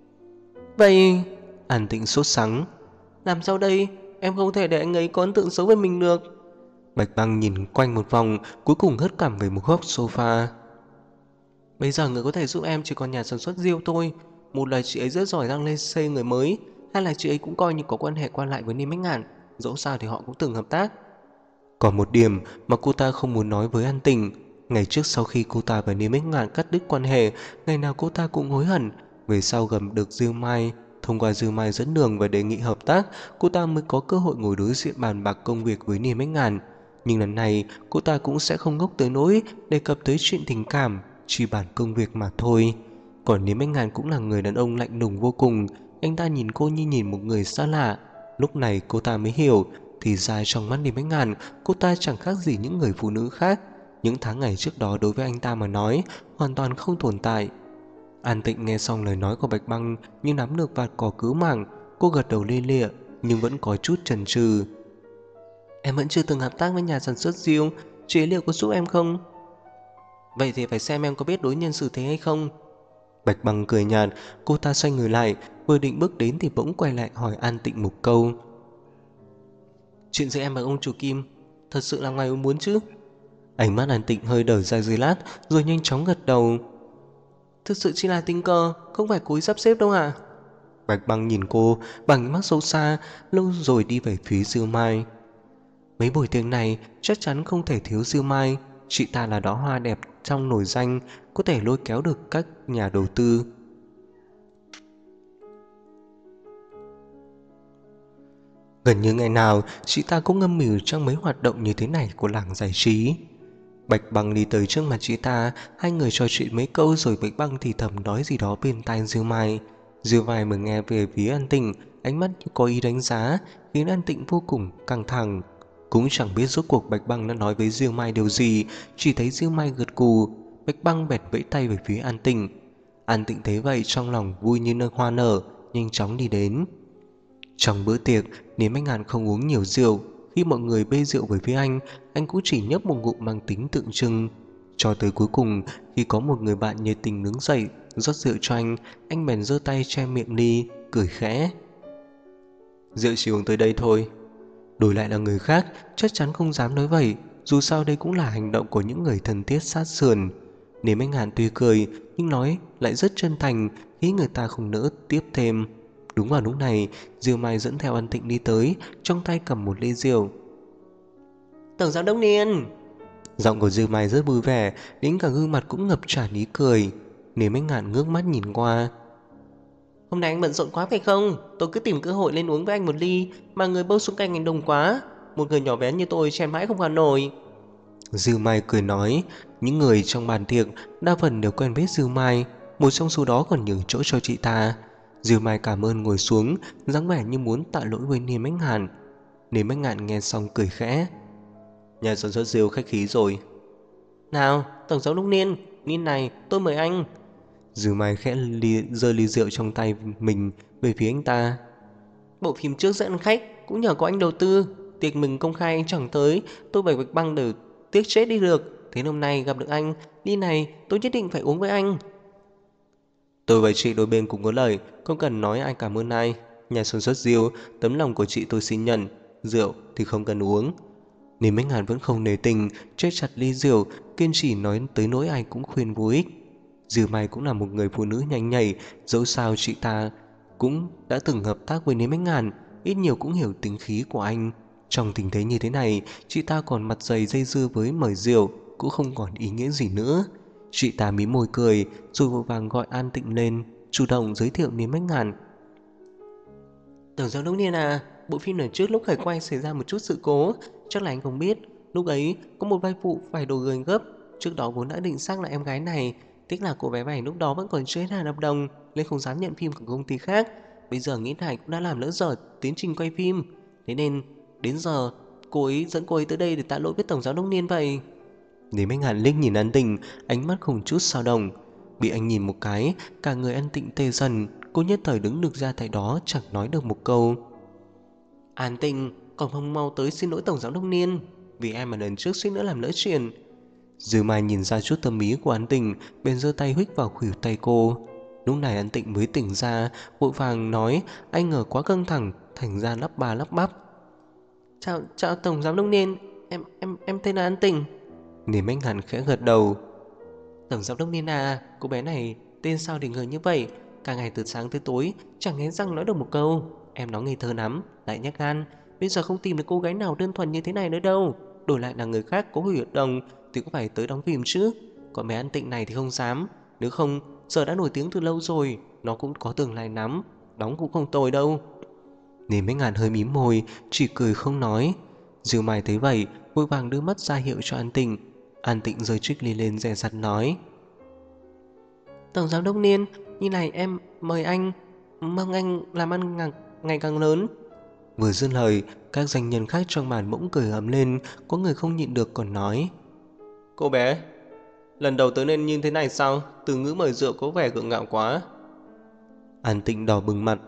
Vậy, An Tịnh sốt sắng. làm sao đây? Em không thể để anh ấy có ấn tượng xấu về mình được. Bạch Băng nhìn quanh một vòng, cuối cùng hất cằm về một góc sofa. Bây giờ người có thể giúp em chỉ còn nhà sản xuất Diêu thôi. Một là chị ấy rất giỏi đang lên xây người mới, hay là chị ấy cũng coi như có quan hệ qua lại với Niêm Bách Ngạn. Dẫu sao thì họ cũng từng hợp tác. Còn một điểm mà cô ta không muốn nói với An Tịnh. Ngày trước sau khi cô ta và Niêm Bách Ngạn cắt đứt quan hệ, ngày nào cô ta cũng hối hận. Về sau gặp được Diêu Mai, thông qua Diêu Mai dẫn đường và đề nghị hợp tác, cô ta mới có cơ hội ngồi đối diện bàn bạc công việc với Niêm Bách Ngạn. Nhưng lần này cô ta cũng sẽ không ngốc tới nỗi đề cập tới chuyện tình cảm, chỉ bàn công việc mà thôi. Còn Niêm Bách Ngạn cũng là người đàn ông lạnh lùng vô cùng. Anh ta nhìn cô như nhìn một người xa lạ. Lúc này cô ta mới hiểu, thì ra trong mắt Niêm Bách Ngạn, cô ta chẳng khác gì những người phụ nữ khác. Những tháng ngày trước đó đối với anh ta mà nói hoàn toàn không tồn tại. An Tịnh nghe xong lời nói của Bạch Băng như nắm được vạt cỏ cứu mạng. Cô gật đầu lia lịa nhưng vẫn có chút chần chừ. Em vẫn chưa từng hợp tác với nhà sản xuất Diêu, chị ấy liệu có giúp em không? Vậy thì phải xem em có biết đối nhân xử thế hay không. Bạch Băng cười nhạt. Cô ta xoay người lại, vừa định bước đến thì bỗng quay lại hỏi An Tịnh một câu. Chuyện giữa em và ông chủ Kim thật sự là ngoài ý muốn chứ? Ánh mắt An Tịnh hơi đờ ra dưới lát, rồi nhanh chóng gật đầu. Thực sự chỉ là tình cờ, không phải cố ý sắp xếp đâu à? Bạch Băng nhìn cô bằng ánh mắt sâu xa, lâu rồi đi về phía Diêu Mai. Mấy buổi tiệc này chắc chắn không thể thiếu Diêu Mai. Chị ta là đóa hoa đẹp trong nổi danh, có thể lôi kéo được các nhà đầu tư. Gần như ngày nào chị ta cũng ngâm mình trong mấy hoạt động như thế này của làng giải trí. Bạch Băng đi tới trước mặt chị ta, hai người trò chuyện mấy câu rồi Bạch Băng thì thầm nói gì đó bên tai Diêu Mai. Diêu Mai vừa nghe về phía An Tịnh, ánh mắt như có ý đánh giá, khiến An Tịnh vô cùng căng thẳng. Cũng chẳng biết rốt cuộc Bạch Băng đã nói với Diêu Mai điều gì, chỉ thấy Diêu Mai gật gù. Bạch Băng bèn vẫy tay về phía An Tịnh. An Tịnh thấy vậy trong lòng vui như nở hoa nở, nhanh chóng đi đến. Trong bữa tiệc, Niêm Anh Hàn không uống nhiều rượu. Khi mọi người bê rượu về phía anh cũng chỉ nhấp một ngụm mang tính tượng trưng. Cho tới cuối cùng, khi có một người bạn nhiệt tình đứng dậy rót rượu cho anh bèn giơ tay che miệng ly, cười khẽ. Rượu chỉ uống tới đây thôi. Đổi lại là người khác chắc chắn không dám nói vậy, dù sao đây cũng là hành động của những người thân thiết sát sườn. Niêm Anh Hàn tuy cười nhưng nói lại rất chân thành, khiến người ta không nỡ tiếp thêm. Đúng vào lúc này, Diêu Mai dẫn theo An Tịnh đi tới, trong tay cầm một ly rượu. Tổng giám đốc Niên. Giọng của Diêu Mai rất vui vẻ, đến cả gương mặt cũng ngập tràn ý cười. Niêm Anh Hàn ngước mắt nhìn qua. Hôm nay anh bận rộn quá phải không? Tôi cứ tìm cơ hội lên uống với anh một ly, mà người bâu xung quanh anh đông quá. Một người nhỏ bé như tôi chen mãi không vào nổi. Diêu Mai cười nói. Những người trong bàn tiệc đa phần đều quen biết Diêu Mai, một trong số đó còn nhường chỗ cho chị ta. Diêu Mai cảm ơn ngồi xuống, dáng vẻ như muốn tạ lỗi với Niêm Anh Hàn. Niêm Anh Hàn nghe xong cười khẽ. Nhà sản xuất Diêu khách khí rồi. Nào, tổng giám đốc Niên, ly này tôi mời anh. Diêu Mai khẽ giơ ly rượu trong tay mình về phía anh ta. Bộ phim trước dẫn khách cũng nhờ có anh đầu tư. Tiệc mừng công khai anh chẳng tới, tôi bày Bạch Băng đều tiếc chết đi được. Thế hôm nay gặp được anh, ly này tôi nhất định phải uống với anh. Tôi và chị đôi bên cùng có lời, không cần nói ai cảm ơn ai. Nhà sản xuất Diêu, tấm lòng của chị tôi xin nhận. Rượu thì không cần uống. Niêm Anh Hàn vẫn không nể tình, chết chặt ly rượu, kiên trì nói tới nỗi ai cũng khuyên vô ích. Diêu Mai cũng là một người phụ nữ nhanh nhạy, dẫu sao chị ta cũng đã từng hợp tác với Niêm Anh Hàn, ít nhiều cũng hiểu tính khí của anh. Trong tình thế như thế này, chị ta còn mặt dày dây dưa với mời rượu cũng không còn ý nghĩa gì nữa. Chị ta mím môi cười, rồi vội vàng gọi An Tịnh lên, chủ động giới thiệu Niêm Anh Hàn. Tổng giám đốc Niên à, bộ phim lần trước lúc khởi quay xảy ra một chút sự cố, chắc là anh không biết. Lúc ấy có một vai phụ phải đổi người gấp, trước đó vốn đã định xác là em gái này, tiếc là cô bé này lúc đó vẫn còn chưa hết hạn hợp đồng nên không dám nhận phim của công ty khác. Bây giờ nghĩ lại cũng đã làm lỡ dở tiến trình quay phim, thế nên đến giờ cô ấy dẫn cô ấy tới đây để tạ lỗi với tổng giám đốc Niên vậy. Niêm Anh Hàn liếc nhìn An Tịnh, ánh mắt không chút dao động. Bị anh nhìn một cái, cả người An Tịnh tê dần, cô nhất thời đứng được ra tại đó chẳng nói được một câu. An Tịnh, còn không mau tới xin lỗi tổng giám đốc Niên, vì em mà lần trước suýt nữa làm lỡ chuyện. Dư Mai nhìn ra chút tâm ý của An Tịnh, bèn giơ tay huých vào khuỷu tay cô. Lúc này An Tịnh mới tỉnh ra, vội vàng nói, anh ngờ quá căng thẳng, thành ra lắp ba lắp bắp. Chào tổng giám đốc Niên, em tên là An Tịnh. Niềm Anh Hàn khẽ gật đầu. Tổng giám đốc Niên à, cô bé này tên sao để ngờ như vậy, cả ngày từ sáng tới tối chẳng hé răng nói được một câu. Em nói ngây thơ lắm, lại nhắc gan, bây giờ không tìm được cô gái nào đơn thuần như thế này nữa đâu. Đổi lại là người khác có hủy hợp đồng thì cũng phải tới đóng phim chứ. Còn bé An Tịnh này thì không dám, nếu không giờ đã nổi tiếng từ lâu rồi. Nó cũng có tương lai lắm, đóng cũng không tồi đâu. Niềm Anh Hàn hơi mím môi, chỉ cười không nói. Diêu Mai thấy vậy, vội vàng đưa mắt ra hiệu cho An Tịnh. An Tịnh rơi chiếc ly lên dè dặt nói. Tổng giám đốc Niên, như này em mời anh, mong anh làm ăn ngày càng lớn. Vừa dứt lời, các doanh nhân khác trong bàn bỗng cười ầm lên, có người không nhịn được còn nói. Cô bé, lần đầu tới nên như thế này sao? Từ ngữ mời rượu có vẻ gượng gạo quá. An Tịnh đỏ bừng mặt.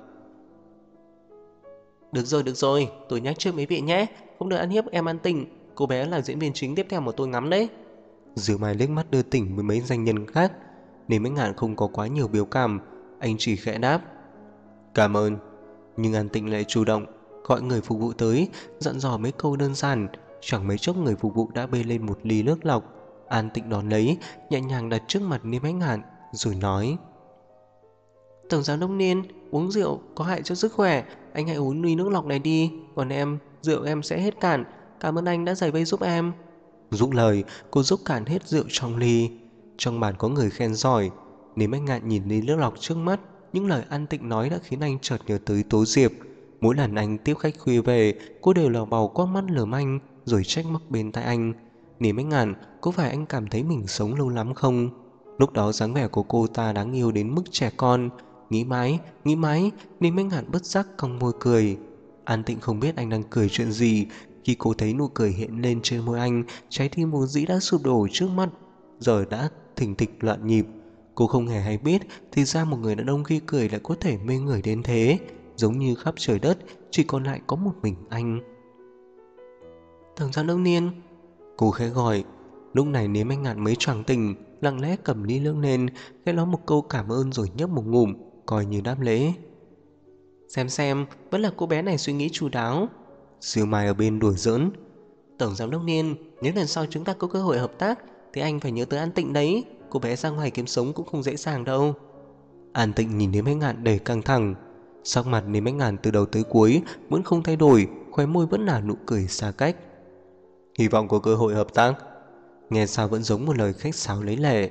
Được rồi, tôi nhắc trước mấy vị nhé, không được ăn hiếp em An Tịnh. Cô bé là diễn viên chính tiếp theo mà tôi ngắm đấy. Diêu Mai liếc mắt đưa tỉnh với mấy doanh nhân khác. Nên Anh Hàn không có quá nhiều biểu cảm, anh chỉ khẽ đáp. Cảm ơn. Nhưng An Tịnh lại chủ động gọi người phục vụ tới, dặn dò mấy câu đơn giản. Chẳng mấy chốc người phục vụ đã bê lên một ly nước lọc. An Tịnh đón lấy, nhẹ nhàng đặt trước mặt Niêm Anh Hàn, rồi nói. Tổng giám đốc Niên, uống rượu có hại cho sức khỏe, anh hãy uống ly nước lọc này đi. Còn em, rượu em sẽ hết cạn. Cảm ơn anh đã giày vây giúp em. Dũng lời, cô giúp cạn hết rượu trong ly. Trong bàn có người khen giỏi. Niêm Anh Hàn nhìn ly nước lọc trước mắt, những lời An Tịnh nói đã khiến anh chợt nhớ tới Tố Diệp. Mỗi lần anh tiếp khách khuya về, cô đều lò bầu quắc mắt lườm anh rồi trách móc bên tai anh. Niềm Ánh Ngàn, có phải anh cảm thấy mình sống lâu lắm không? Lúc đó dáng vẻ của cô ta đáng yêu đến mức trẻ con. Nghĩ mãi, Niềm Ánh Ngàn bất giác cong môi cười. An Tịnh không biết anh đang cười chuyện gì. Khi cô thấy nụ cười hiện lên trên môi anh, trái tim vốn dĩ đã sụp đổ trước mắt giờ đã thình thịch loạn nhịp. Cô không hề hay biết thì ra một người đàn ông khi cười lại có thể mê người đến thế. Giống như khắp trời đất chỉ còn lại có một mình anh. Tổng giám đốc Niên. Cô khẽ gọi. Lúc này Niềm Ánh Ngạn mới choàng tỉnh, lặng lẽ cầm ly nước lên, khẽ nói một câu cảm ơn rồi nhấp một ngụm, coi như đáp lễ. Xem, vẫn là cô bé này suy nghĩ chu đáo. Siêu Mai ở bên đùa giỡn. Tổng giám đốc Niên, nếu lần sau chúng ta có cơ hội hợp tác thì anh phải nhớ tới An Tịnh đấy. Cô bé ra ngoài kiếm sống cũng không dễ dàng đâu. An Tịnh nhìn Niềm Ánh Ngạn đầy căng thẳng. Sắc mặt Niềm Ánh Ngạn từ đầu tới cuối vẫn không thay đổi, khóe môi vẫn là nụ cười xa cách. Hy vọng có cơ hội hợp tác. Nghe sao vẫn giống một lời khách sáo lấy lệ.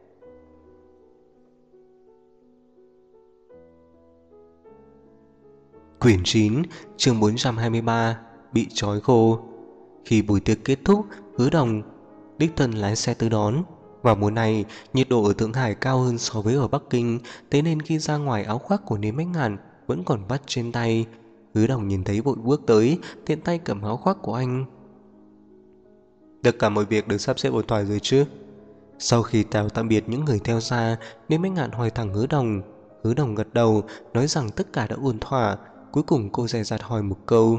Quyển 9, chương 423, bị trói khô. Khi buổi tiệc kết thúc, Hứa Đồng đích thân lái xe tới đón. Vào mùa này, nhiệt độ ở Thượng Hải cao hơn so với ở Bắc Kinh, thế nên khi ra ngoài áo khoác của Niềm Ánh Ngạn vẫn còn vắt trên tay. Hứa Đồng nhìn thấy vội bước tới, tiện tay cầm áo khoác của anh. Tất cả mọi việc được sắp xếp ổn thỏa rồi chứ? Sau khi chào tạm biệt những người theo xa, Niềm Ánh Ngạn hỏi thẳng Hứa Đồng. Hứa Đồng gật đầu, nói rằng tất cả đã ổn thỏa. Cuối cùng cô dè dặt hỏi một câu.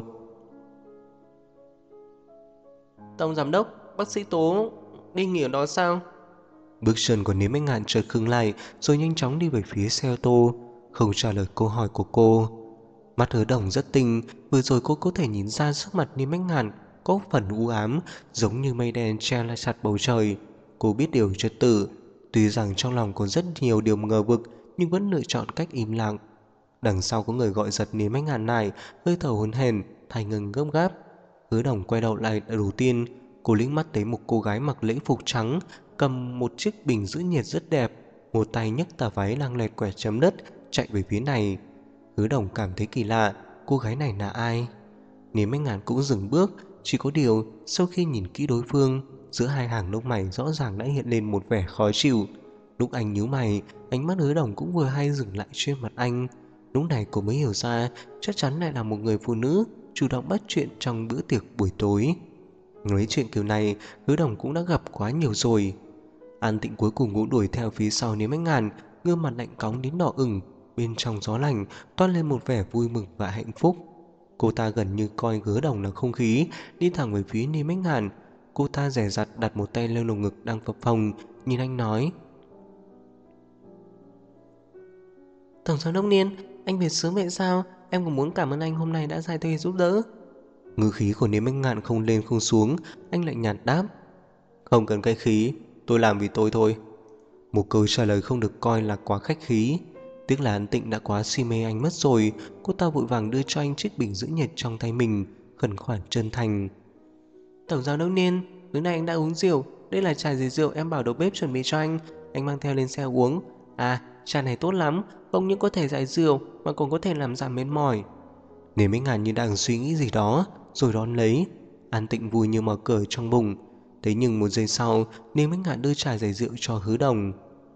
Tổng giám đốc, bác sĩ Tố đi nghỉ ở đó sao? Bước chân của Niềm Ánh Ngạn chợt khựng lại, rồi nhanh chóng đi về phía xe ô tô, không trả lời câu hỏi của cô. Mắt Hứa Đồng rất tinh, vừa rồi cô có thể nhìn ra sắc mặt Niềm Ánh Ngạn có phần u ám, giống như mây đen che lại chặt bầu trời. Cô biết điều trật tự, tuy rằng trong lòng còn rất nhiều điều ngờ vực, nhưng vẫn lựa chọn cách im lặng. Đằng sau có người gọi giật Niềm Ánh Ngạn lại, hơi thở hổn hển, thành ngừng gấp gáp. Hứa Đồng quay đầu lại đầu tiên, cô liếc mắt thấy một cô gái mặc lễ phục trắng, cầm một chiếc bình giữ nhiệt rất đẹp, một tay nhấc tà váy đang lẹt quẹt chấm đất, chạy về phía này. Hứa Đồng cảm thấy kỳ lạ, cô gái này là ai? Niềm Ánh Ngạn cũng dừng bước, chỉ có điều sau khi nhìn kỹ đối phương, giữa hai hàng lông mày rõ ràng đã hiện lên một vẻ khó chịu. Lúc anh nhíu mày, ánh mắt Hứa Đồng cũng vừa hay dừng lại trên mặt anh. Lúc này cô mới hiểu ra, chắc chắn lại là một người phụ nữ chủ động bắt chuyện trong bữa tiệc buổi tối. Nói chuyện kiểu này, Hứa Đồng cũng đã gặp quá nhiều rồi. An Tịnh cuối cùng cũng đuổi theo phía sau Niềm Ánh Ngạn, gương mặt lạnh cóng đến đỏ ửng, bên trong gió lạnh toát lên một vẻ vui mừng và hạnh phúc. Cô ta gần như coi Hứa Đồng là không khí, đi thẳng về phía Niềm Ánh Ngạn. Cô ta dè dặt đặt một tay lên lồng ngực đang phập phồng, nhìn anh nói. Tổng giám đốc Niên, anh về sớm vậy sao? Em cũng muốn cảm ơn anh hôm nay đã ra tay giúp đỡ. Ngữ khí của Niềm Ánh Ngạn không lên không xuống, anh lạnh nhạt đáp. Không cần cái khí, tôi làm vì tôi thôi. Một câu trả lời không được coi là quá khách khí. Tiếc là An Tịnh đã quá si mê anh mất rồi. Cô ta vội vàng đưa cho anh chiếc bình giữ nhiệt trong tay mình, khẩn khoản chân thành. Tổng giám đốc Niên, tối nay anh đã uống rượu. Đây là trà dì rượu em bảo đầu bếp chuẩn bị cho anh mang theo lên xe uống. À, trà này tốt lắm, không những có thể giải rượu mà còn có thể làm giảm mệt mỏi. Niềm Ánh Ngạn như đang suy nghĩ gì đó, rồi đón lấy. An Tịnh vui như mở cờ trong bụng. Thế nhưng một giây sau, Niềm Ánh Ngạn đưa trà giải rượu cho Hứa Đồng.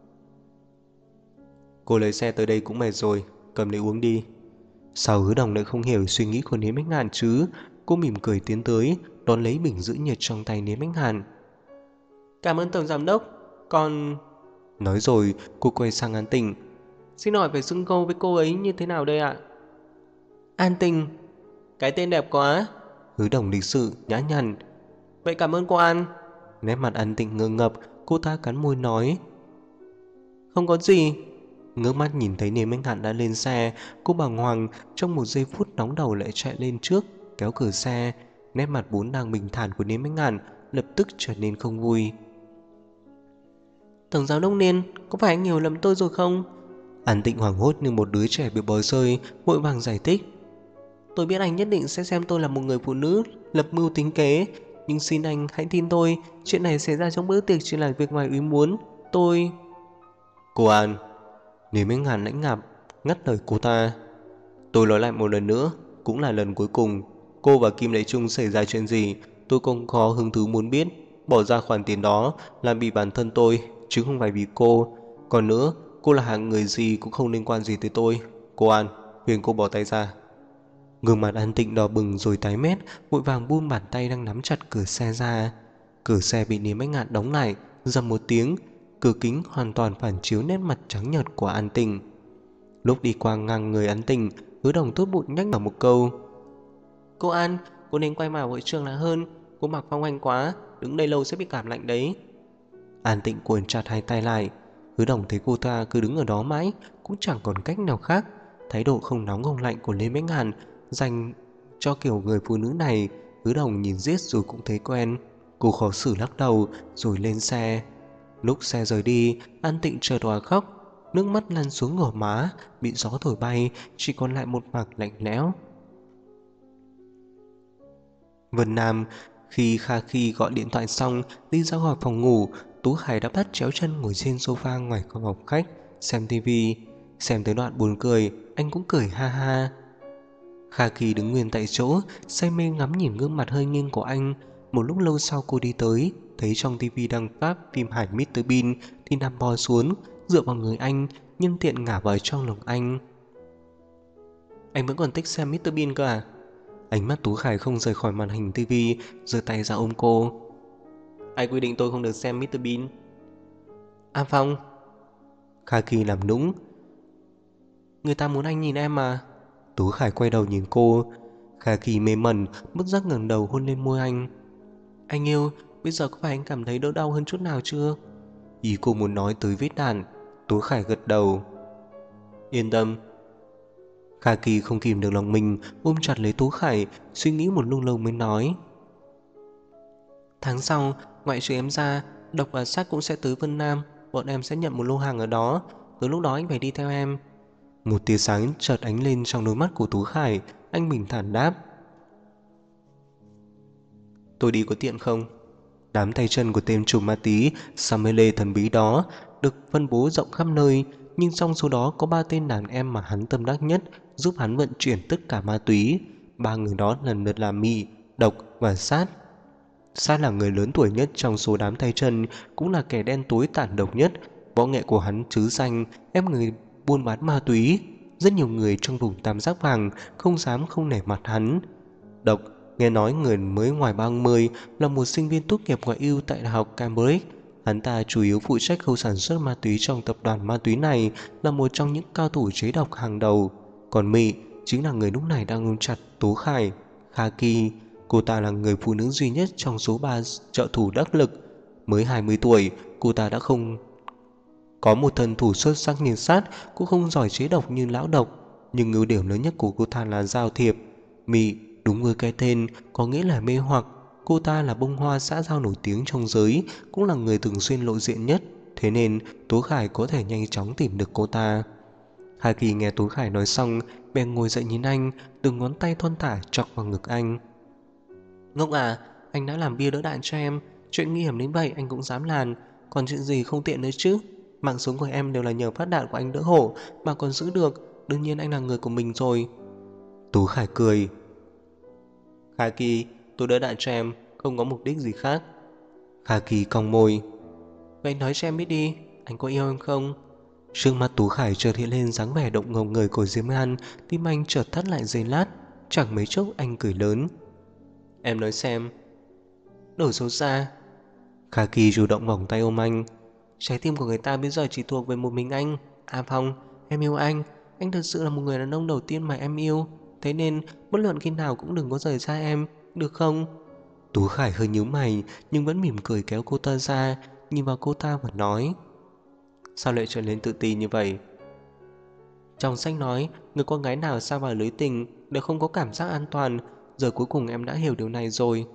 Cô lấy xe tới đây cũng mệt rồi, cầm lấy uống đi. Sao Hứa Đồng lại không hiểu suy nghĩ của Niềm Ánh Ngạn chứ? Cô mỉm cười tiến tới, đón lấy bình giữ nhiệt trong tay Niềm Ánh Ngạn. Cảm ơn tổng giám đốc. Còn... Nói rồi, cô quay sang An Tịnh. Xin hỏi phải xưng hô với cô ấy như thế nào đây ạ? An Tình. Cái tên đẹp quá. Hứa Đồng lịch sự, nhã nhặn. Vậy cảm ơn cô An. Nét mặt An Tịnh ngơ ngập, cô ta cắn môi nói. Không có gì. Ngước mắt nhìn thấy Niềm Ánh Ngạn đã lên xe, cô bàng hoàng trong một giây phút nóng đầu lại chạy lên trước, kéo cửa xe. Nét mặt vốn đang bình thản của Niềm Ánh Ngạn lập tức trở nên không vui. Tổng giám đốc Niên, có phải anh hiểu lầm tôi rồi không? An Tịnh hoảng hốt như một đứa trẻ bị bỏ rơi, vội vàng giải thích. Tôi biết anh nhất định sẽ xem tôi là một người phụ nữ lập mưu tính kế, nhưng xin anh hãy tin tôi, chuyện này xảy ra trong bữa tiệc chỉ là việc ngoài ý muốn. Tôi... Cô An. Niềm Ánh Ngạn lãnh ngạp ngắt lời cô ta. Tôi nói lại một lần nữa, cũng là lần cuối cùng. Cô và Kim Đại Trung xảy ra chuyện gì, tôi không có hứng thú muốn biết. Bỏ ra khoản tiền đó là vì bản thân tôi, chứ không phải vì cô. Còn nữa, cô là hạng người gì cũng không liên quan gì tới tôi. Cô An, khuyên cô bỏ tay ra. Gương mặt An Tịnh đỏ bừng rồi tái mét, vội vàng buông bàn tay đang nắm chặt cửa xe ra. Cửa xe bị Niêm Bách Ngạn đóng lại, rầm một tiếng, cửa kính hoàn toàn phản chiếu nét mặt trắng nhợt của An Tịnh. Lúc đi qua ngang người An Tịnh, Hứa Đồng tốt bụng nhắc nhở một câu. Cô An, cô nên quay vào hội trường là hơn. Cô mặc phong anh quá, đứng đây lâu sẽ bị cảm lạnh đấy. An Tịnh cuộn chặt hai tay lại. Hứa Đồng thấy cô ta cứ đứng ở đó mãi, cũng chẳng còn cách nào khác. Thái độ không nóng không lạnh của Lê Bách Ngạn dành cho kiểu người phụ nữ này, Hứa Đồng nhìn riết rồi cũng thấy quen. Cô khó xử lắc đầu rồi lên xe. Lúc xe rời đi, An Tịnh chợt òa khóc, nước mắt lăn xuống gò má, bị gió thổi bay, chỉ còn lại một mảng lạnh lẽo. Vân Nam, khi Kha Khi gọi điện thoại xong đi ra khỏi phòng ngủ, Tú Khải đã bắt chéo chân ngồi trên sofa ngoài phòng khách xem tivi. Xem tới đoạn buồn cười, anh cũng cười ha ha. Kha Khi đứng nguyên tại chỗ, say mê ngắm nhìn gương mặt hơi nghiêng của anh. Một lúc lâu sau cô đi tới, thấy trong tivi đăng phát phim Hải Mr Bean thì nằm bò xuống, dựa vào người anh, nhân tiện ngả vào trong lòng anh. Anh vẫn còn thích xem Mr Bean cơ à? Ánh mắt Tú Khải không rời khỏi màn hình tivi, giơ tay ra ôm cô. Ai quy định tôi không được xem Mr Bean? An Phong. Kha Khi làm nũng. Người ta muốn anh nhìn em mà. Tú Khải quay đầu nhìn cô. Kha Khi mê mẩn, bất giác ngẩng đầu hôn lên môi anh. Anh yêu, bây giờ có phải anh cảm thấy đỡ đau hơn chút nào chưa? Ý cô muốn nói tới vết đạn. Tú Khải gật đầu. Yên tâm. Kha Khi không kìm được lòng mình, ôm chặt lấy Tú Khải, suy nghĩ một lúc lâu mới nói. Tháng sau, ngoại trừ em ra, Độc và Sát cũng sẽ tới Vân Nam. Bọn em sẽ nhận một lô hàng ở đó. Từ lúc đó anh phải đi theo em. Một tia sáng chợt ánh lên trong đôi mắt của Tú Khải. Anh bình thản đáp. Tôi đi có tiện không? Đám tay chân của tên trùm ma túy Samele thần bí đó được phân bố rộng khắp nơi, nhưng trong số đó có 3 tên đàn em mà hắn tâm đắc nhất, giúp hắn vận chuyển tất cả ma túy. 3 người đó lần lượt là Mị, Độc và Sát. Sát là người lớn tuổi nhất trong số đám tay chân, cũng là kẻ đen tối tàn độc nhất. Võ nghệ của hắn trứ danh ép người buôn bán ma túy. Rất nhiều người trong vùng tam giác vàng không dám không nể mặt hắn. Độc, nghe nói người mới ngoài 30, là một sinh viên tốt nghiệp ngoại ưu tại Đại học Cambridge. Hắn ta chủ yếu phụ trách khâu sản xuất ma túy trong tập đoàn ma túy này, là một trong những cao thủ chế độc hàng đầu. Còn Mị chính là người lúc này đang ôm chặt Tú Khải. Kha Khi, cô ta là người phụ nữ duy nhất trong số 3 trợ thủ đắc lực. Mới 20 tuổi, cô ta đã không có một thân thủ xuất sắc như Sát, cũng không giỏi chế độc như lão Độc. Nhưng ưu điểm lớn nhất của cô ta là giao thiệp. Mị, đúng với cái tên, có nghĩa là mê hoặc. Cô ta là bông hoa xã giao nổi tiếng trong giới, cũng là người thường xuyên lộ diện nhất. Thế nên Tú Khải có thể nhanh chóng tìm được cô ta. Hà Kỳ nghe Tú Khải nói xong, bèn ngồi dậy nhìn anh, từng ngón tay thon thả chọc vào ngực anh. Ngốc à, anh đã làm bia đỡ đạn cho em. Chuyện nguy hiểm đến vậy anh cũng dám làm. Còn chuyện gì không tiện nữa chứ? Mạng sống của em đều là nhờ phát đạn của anh đỡ hổ mà còn giữ được. Đương nhiên anh là người của mình rồi. Tú Khải cười. Kha Kỳ, tôi đỡ đạn cho em, không có mục đích gì khác. Kha Kỳ cong môi. Vậy nói cho em biết đi, anh có yêu em không? Trước mắt Tú Khải chợt hiện lên dáng vẻ động ngầu người của Diêm An, tim anh chợt thắt lại giây lát. Chẳng mấy chốc anh cười lớn. Em nói xem. Đổi xấu xa. Kha Kỳ chủ động vòng tay ôm anh. Trái tim của người ta bây giờ chỉ thuộc về một mình anh. À Phong, em yêu anh thật sự là một người đàn ông đầu tiên mà em yêu. Thế nên bất luận khi nào cũng đừng có rời xa em, được không? Tú Khải hơi nhíu mày, nhưng vẫn mỉm cười kéo cô ta ra, nhìn vào cô ta và nói. Sao lại trở nên tự tin như vậy? Trong sách nói, người con gái nào sa vào lưới tình đều không có cảm giác an toàn. Giờ cuối cùng em đã hiểu điều này rồi.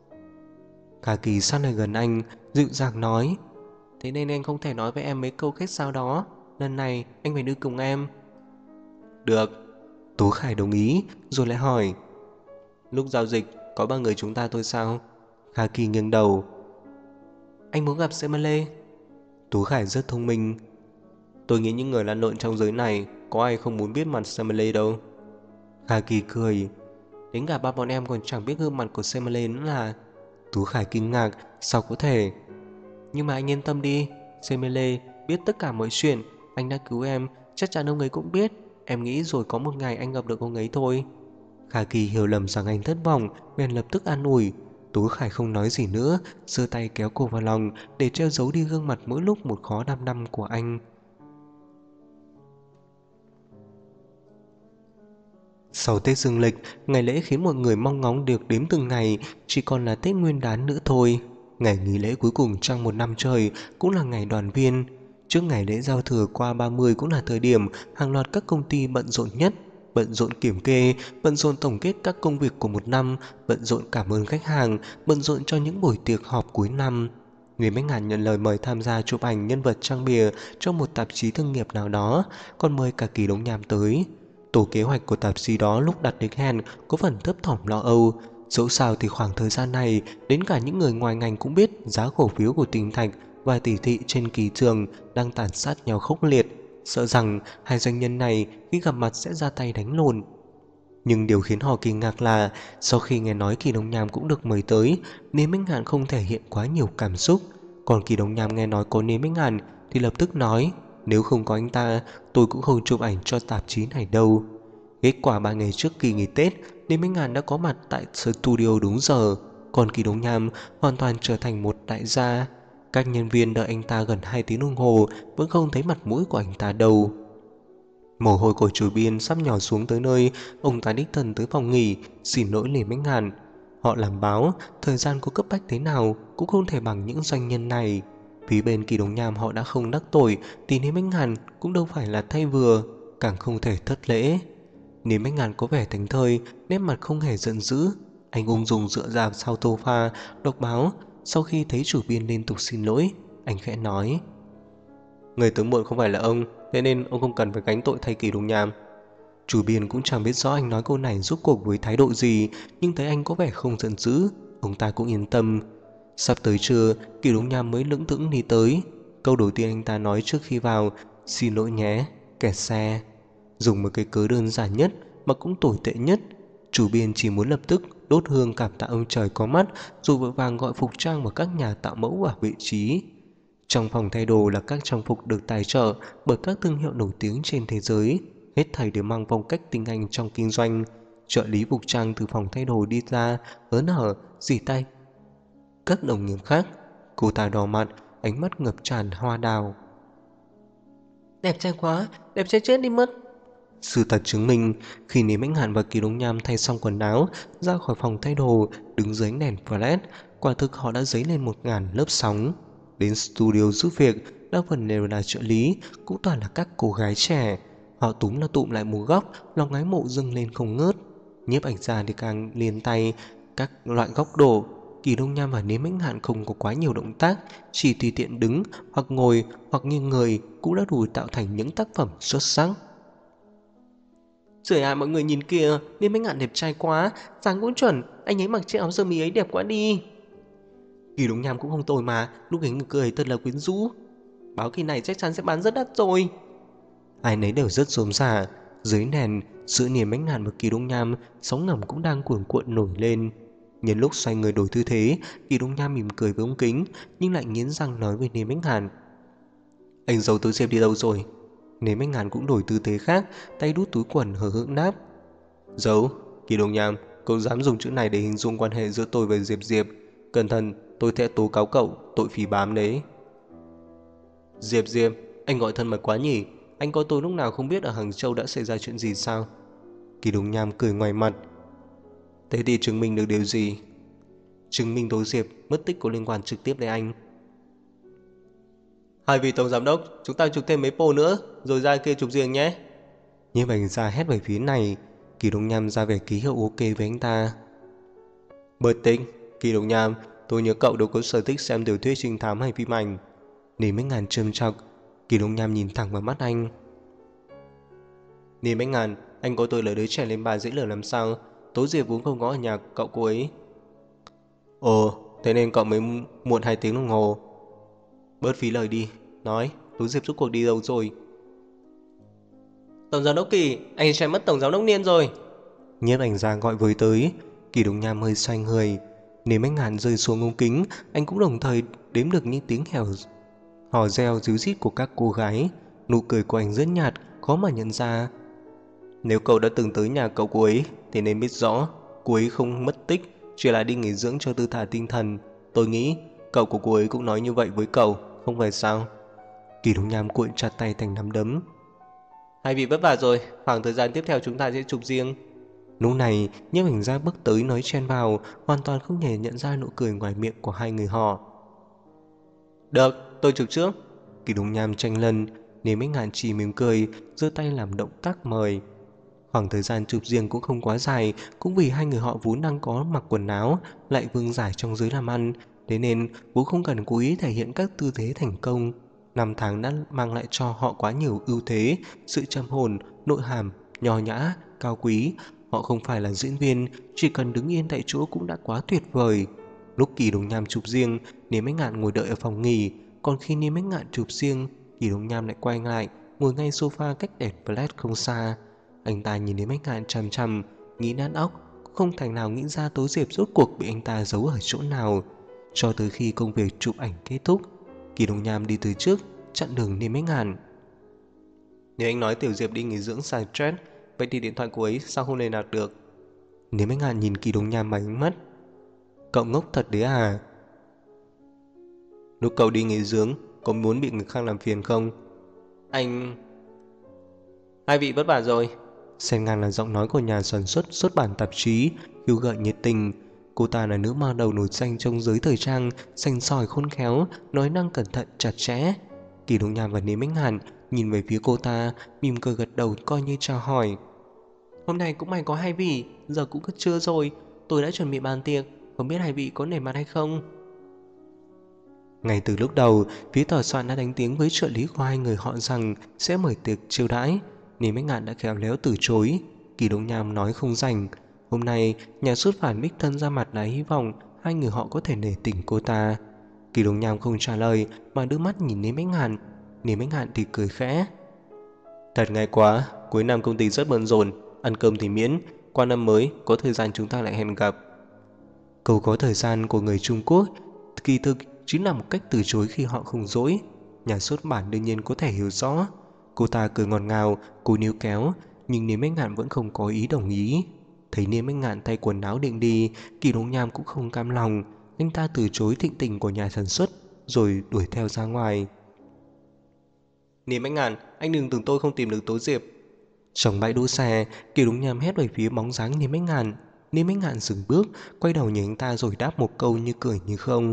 Kha Kỳ sát lại gần anh, dịu dàng nói. Thế nên anh không thể nói với em mấy câu khách sáo đó. Lần này anh phải đi cùng em. Được. Tú Khải đồng ý, rồi lại hỏi. Lúc giao dịch có 3 người chúng ta thôi sao? Kha Kỳ nghiêng đầu. Anh muốn gặp Semale. Tú Khải rất thông minh. Tôi nghĩ những người lăn lộn trong giới này có ai không muốn biết mặt Semale đâu. Kha Kỳ cười. Đến cả ba bọn em còn chẳng biết gương mặt của Semele nữa là. Tú Khải kinh ngạc, sao có thể? Nhưng mà anh yên tâm đi, Semele biết tất cả mọi chuyện. Anh đã cứu em, chắc chắn ông ấy cũng biết. Em nghĩ rồi có một ngày anh gặp được ông ấy thôi. Khả Kỳ hiểu lầm rằng anh thất vọng, bèn lập tức an ủi. Tú Khải không nói gì nữa, giơ tay kéo cô vào lòng để che giấu đi gương mặt mỗi lúc một khó đăm đăm của anh. Sau Tết Dương lịch, ngày lễ khiến mọi người mong ngóng được đếm từng ngày, chỉ còn là Tết Nguyên đán nữa thôi. Ngày nghỉ lễ cuối cùng trong một năm trời cũng là ngày đoàn viên. Trước ngày lễ giao thừa qua 30 cũng là thời điểm hàng loạt các công ty bận rộn nhất. Bận rộn kiểm kê, bận rộn tổng kết các công việc của một năm, bận rộn cảm ơn khách hàng, bận rộn cho những buổi tiệc họp cuối năm. Người Bách Ngàn nhận lời mời tham gia chụp ảnh nhân vật trang bìa cho một tạp chí thương nghiệp nào đó, còn mời cả Kỳ Đống Nham tới. Tổ kế hoạch của tạp chí đó lúc đặt lịch hẹn có phần thấp thỏm lo âu. Dẫu sao thì khoảng thời gian này, đến cả những người ngoài ngành cũng biết giá cổ phiếu của Tinh Thạch và Tỷ Thị trên kỳ trường đang tàn sát nhau khốc liệt, sợ rằng hai doanh nhân này khi gặp mặt sẽ ra tay đánh lộn. Nhưng điều khiến họ kinh ngạc là sau khi nghe nói Kỳ Đông Nham cũng được mời tới, Niêm Minh Hàn không thể hiện quá nhiều cảm xúc. Còn Kỳ Đông Nham nghe nói có Niêm Minh Hàn thì lập tức nói, nếu không có anh ta, tôi cũng không chụp ảnh cho tạp chí này đâu. Kết quả 3 ngày trước kỳ nghỉ Tết, Niêm Minh Hàn đã có mặt tại studio đúng giờ, còn Kỳ Đông Nham hoàn toàn trở thành một đại gia. Các nhân viên đợi anh ta gần 2 tiếng đồng hồ vẫn không thấy mặt mũi của anh ta đâu. Mồ hôi của chủ biên sắp nhỏ xuống tới nơi, ông ta đích thân tới phòng nghỉ, xin lỗi Lê Minh Hàn. Họ làm báo, thời gian có cấp bách thế nào cũng không thể bằng những doanh nhân này. Vì bên Kỳ Đồng Nham họ đã không đắc tội, thì Lê Minh Hàn cũng đâu phải là thay vừa, càng không thể thất lễ. Lê Minh Hàn có vẻ thảnh thơi, nét mặt không hề giận dữ. Anh ung dung dựa dạp sau sofa, đọc báo. Sau khi thấy chủ biên liên tục xin lỗi, anh khẽ nói: người tới muộn không phải là ông, thế nên ông không cần phải gánh tội thay Kỳ Đồng Nham. Chủ biên cũng chẳng biết rõ anh nói câu này rốt cuộc với thái độ gì, nhưng thấy anh có vẻ không giận dữ, ông ta cũng yên tâm. Sắp tới trưa, Kỳ Đồng Nham mới lững thững đi tới. Câu đầu tiên anh ta nói trước khi vào: xin lỗi nhé, kẹt xe. Dùng một cái cớ đơn giản nhất mà cũng tồi tệ nhất. Chủ biên chỉ muốn lập tức đốt hương cảm tạ ông trời có mắt, rồi vội vàng gọi phục trang và các nhà tạo mẫu vào vị trí. Trong phòng thay đồ là các trang phục được tài trợ bởi các thương hiệu nổi tiếng trên thế giới, hết thảy đều mang phong cách tinh anh trong kinh doanh. Trợ lý phục trang từ phòng thay đồ đi ra, hớn hở, xỉ tay các đồng nghiệp khác. Cô ta đỏ mặt, ánh mắt ngập tràn hoa đào. Đẹp trai quá, đẹp trai chết đi mất. Sự thật chứng minh, khi Lý Mãnh Hạn và Kỳ Đông Nham thay xong quần áo, ra khỏi phòng thay đồ, đứng dưới ánh đèn flash, quả thực họ đã dấy lên 1000 lớp sóng. Đến studio giúp việc, đa phần đều là trợ lý, cũng toàn là các cô gái trẻ. Họ túm là tụm lại một góc, lòng ái mộ dâng lên không ngớt. Nhiếp ảnh gia thì càng liền tay các loại góc độ. Kỳ Đông Nham và Lý Mãnh Hạn không có quá nhiều động tác, chỉ tùy tiện đứng hoặc ngồi hoặc nghiêng người cũng đã đủ tạo thành những tác phẩm xuất sắc. Trời ạ, mọi người nhìn kìa, Niêm Bách Ngạn đẹp trai quá, dáng cũng chuẩn, anh ấy mặc chiếc áo sơ mi ấy đẹp quá đi. Kỳ Đông Nham cũng không tồi mà, lúc ấy người cười thật là quyến rũ. Báo kỳ này chắc chắn sẽ bán rất đắt rồi. Ai nấy đều rất rôm rả. Dưới nền, giữa Niềm Bách Ngạn và Kỳ Đông Nham, sóng ngầm cũng đang cuồn cuộn nổi lên. Nhân lúc xoay người đổi tư thế, Kỳ Đông Nham mỉm cười với ống kính, nhưng lại nghiến răng nói với Niềm Bách Ngạn: anh giấu tôi xem đi đâu rồi? Niềm Bách Ngạn cũng đổi tư thế khác, tay đút túi quần hờ hững đáp: giấu. Kỳ Đông Nham, cậu dám dùng chữ này để hình dung quan hệ giữa tôi và Diệp Diệp, cẩn thận, tôi sẽ tố cáo cậu tội phỉ báng đấy. Diệp Diệp, anh gọi thân mật quá nhỉ? Anh coi tôi lúc nào không biết ở Hàng Châu đã xảy ra chuyện gì sao? Kỳ Đông Nham cười ngoài mặt: thế thì chứng minh được điều gì? Chứng minh Tố Diệp mất tích có liên quan trực tiếp đến anh. Hai vị tổng giám đốc, chúng ta chụp thêm mấy pô nữa, rồi ra kia chụp riêng nhé. Nhiếp ảnh gia hét về phía này. Kỳ Đông Nham ra vẻ ký hiệu ok với anh ta. Bớt tính, Kỳ Đông Nham, tôi nhớ cậu đâu có sở thích xem tiểu thuyết trinh thám hay phim ảnh. Nỉ Mấy Ngàn trầm trọng. Kỳ Đông Nham nhìn thẳng vào mắt anh. Nỉ Mấy Ngàn, anh coi tôi là đứa trẻ lên bà dễ lừa làm sao? Tố Diệp vốn không có ở nhà cậu cô ấy. Ồ, thế nên cậu mới muộn 2 tiếng đồng hồ. Bớt phí lời đi. Nói, Tố Diệp rốt cuộc đi đâu rồi? Tổng giám đốc Kỳ, anh sẽ mất tổng giám đốc Niên rồi. Nhiếp ảnh gia gọi với tới. Kỳ Đông Nham hơi xoay người. Nếu Bách Ngạn rơi xuống ống kính, anh cũng đồng thời đếm được những tiếng hò reo ríu rít của các cô gái. Nụ cười của anh rất nhạt, khó mà nhận ra. Nếu cậu đã từng tới nhà cậu cô ấy thì nên biết rõ cô ấy không mất tích, chỉ là đi nghỉ dưỡng cho tư thả tinh thần. Tôi nghĩ cậu của cô ấy cũng nói như vậy với cậu, không phải sao? Kỳ Đông Nham cuộn chặt tay thành nắm đấm. Hai vị vất vả rồi, khoảng thời gian tiếp theo chúng ta sẽ chụp riêng. Lúc này, nhiếp ảnh gia bước tới nói chen vào, hoàn toàn không hề nhận ra nụ cười ngoài miệng của hai người họ. Được, tôi chụp trước. Kỳ Đông Nham tranh lần, nên Bách Ngạn chỉ mỉm cười, giơ tay làm động tác mời. Khoảng thời gian chụp riêng cũng không quá dài, cũng vì hai người họ vốn đang có mặc quần áo, lại vương giải trong giới làm ăn, thế nên vốn không cần cố ý thể hiện các tư thế thành công. Năm tháng đã mang lại cho họ quá nhiều ưu thế, sự trầm hồn, nội hàm, nho nhã, cao quý. Họ không phải là diễn viên, chỉ cần đứng yên tại chỗ cũng đã quá tuyệt vời. Lúc Kỳ Đông Nham chụp riêng, Niêm Bách Ngạn ngồi đợi ở phòng nghỉ, còn khi Niêm Bách Ngạn chụp riêng, Kỳ Đông Nham lại quay lại, ngồi ngay sofa cách đèn flash không xa. Anh ta nhìn đến Bách Ngạn chằm chằm, nghĩ nát óc, không thành nào nghĩ ra Tố Diệp rốt cuộc bị anh ta giấu ở chỗ nào. Cho tới khi công việc chụp ảnh kết thúc, Kỳ Đông Nham đi từ trước, chặn đường Niêm Bách Ngạn. Nếu anh nói Tiểu Diệp đi nghỉ dưỡng xài stress, vậy thì điện thoại cô ấy sao không liên lạc được? Niêm Bách Ngạn nhìn Kỳ Đông Nham bằng ánh mắt. Cậu ngốc thật đấy à? Lúc cậu đi nghỉ dưỡng, có muốn bị người khác làm phiền không? Anh... Hai vị vất vả rồi. Xen ngang là giọng nói của nhà sản xuất bản tạp chí, khiêu gợi nhiệt tình. Cô ta là nữ ma đầu nổi danh trong giới thời trang, xanh sỏi khôn khéo, nói năng cẩn thận chặt chẽ. Kỳ Đông Nham và Niêm Bách Ngạn nhìn về phía cô ta, mỉm cười gật đầu coi như chào hỏi. Hôm nay cũng may có hai vị, giờ cũng trưa rồi, tôi đã chuẩn bị bàn tiệc, không biết hai vị có nể mặt hay không? Ngay từ lúc đầu, phía tòa soạn đã đánh tiếng với trợ lý của hai người họ rằng sẽ mời tiệc chiêu đãi. Niêm Bách Ngạn đã khéo léo từ chối. Kỳ Đông Nham nói không rảnh. Hôm nay, nhà xuất bản đích thân ra mặt đã hy vọng hai người họ có thể nể tình cô ta. Kỳ Đông Nham không trả lời mà đưa mắt nhìn Niêm Bách Ngạn. Niêm Bách Ngạn thì cười khẽ. Thật ngại quá, cuối năm công ty rất bận rộn, ăn cơm thì miễn, qua năm mới có thời gian chúng ta lại hẹn gặp. Câu có thời gian của người Trung Quốc kỳ thực chính là một cách từ chối khi họ không dỗi. Nhà xuất bản đương nhiên có thể hiểu rõ. Cô ta cười ngọt ngào, cô níu kéo, nhưng Niêm Bách Ngạn vẫn không có ý đồng ý. Thấy Niêm Bách Ngạn tay quần áo định đi, Kỳ Đông Nham cũng không cam lòng. Anh ta từ chối thịnh tình của nhà sản xuất, rồi đuổi theo ra ngoài. Niêm Bách Ngạn, anh đừng tưởng tôi không tìm được Tố Diệp. Trong bãi đỗ xe, Kỳ Đông Nham hét về phía bóng dáng Niêm Bách Ngạn. Niêm Bách Ngạn dừng bước, quay đầu nhìn anh ta rồi đáp một câu như cười như không.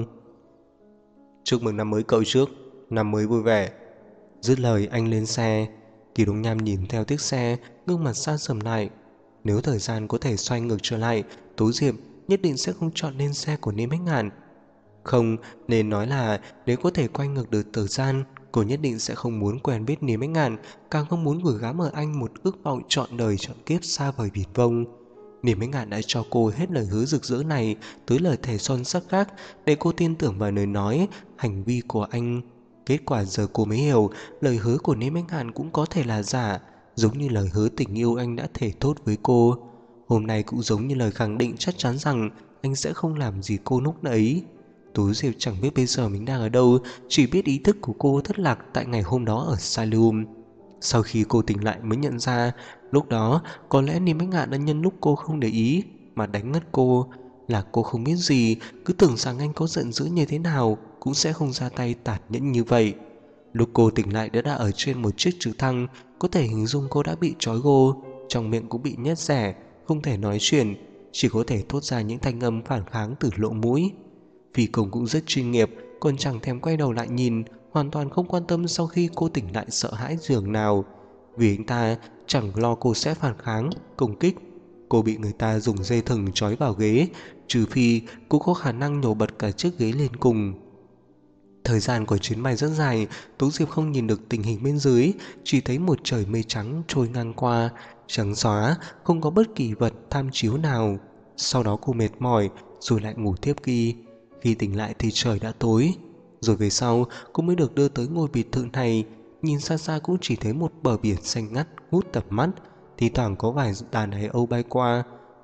Chúc mừng năm mới cậu trước, năm mới vui vẻ. Dứt lời anh lên xe. Kỳ Đông Nham nhìn theo chiếc xe, gương mặt xa sầm lại. Nếu thời gian có thể xoay ngược trở lại, Tố Diệp nhất định sẽ không chọn lên xe của Niêm Bách Ngạn. Không, nên nói là nếu có thể quay ngược được thời gian, cô nhất định sẽ không muốn quen biết Niêm Bách Ngạn, càng không muốn gửi gắm ở anh một ước vọng trọn đời trọn kiếp xa vời viển vông. Niềm Bách Ngạn đã cho cô hết lời hứa rực rỡ này tới lời thề son sắc khác để cô tin tưởng vào lời nói, hành vi của anh. Kết quả giờ cô mới hiểu lời hứa của Niêm Bách Ngạn cũng có thể là giả, giống như lời hứa tình yêu anh đã thề thốt với cô. Hôm nay cũng giống như lời khẳng định chắc chắn rằng anh sẽ không làm gì cô lúc nãy. Tú Diệp chẳng biết bây giờ mình đang ở đâu, chỉ biết ý thức của cô thất lạc tại ngày hôm đó ở Salum. Sau khi cô tỉnh lại mới nhận ra, lúc đó có lẽ Niêm Bách Ngạn đã nhân lúc cô không để ý mà đánh ngất cô. Là cô không biết gì, cứ tưởng rằng anh có giận dữ như thế nào cũng sẽ không ra tay tàn nhẫn như vậy. Lúc cô tỉnh lại đã ở trên một chiếc trực thăng, có thể hình dung cô đã bị trói gô, trong miệng cũng bị nhét rẻ, không thể nói chuyện, chỉ có thể thốt ra những thanh âm phản kháng từ lỗ mũi. Phi công cũng rất chuyên nghiệp, còn chẳng thèm quay đầu lại nhìn, hoàn toàn không quan tâm sau khi cô tỉnh lại sợ hãi giường nào. Vì anh ta chẳng lo cô sẽ phản kháng, công kích. Cô bị người ta dùng dây thừng trói vào ghế, trừ phi cô có khả năng nhổ bật cả chiếc ghế lên cùng. Thời gian của chuyến bay rất dài, Tú Diệp không nhìn được tình hình bên dưới, chỉ thấy một trời mây trắng trôi ngang qua, trắng xóa, không có bất kỳ vật tham chiếu nào. Sau đó cô mệt mỏi, rồi lại ngủ tiếp đi. Khi tỉnh lại thì trời đã tối. Rồi về sau, cô mới được đưa tới ngôi biệt thự này. Nhìn xa xa cũng chỉ thấy một bờ biển xanh ngắt hút tầm mắt, thì thoảng có vài đàn hải âu bay qua.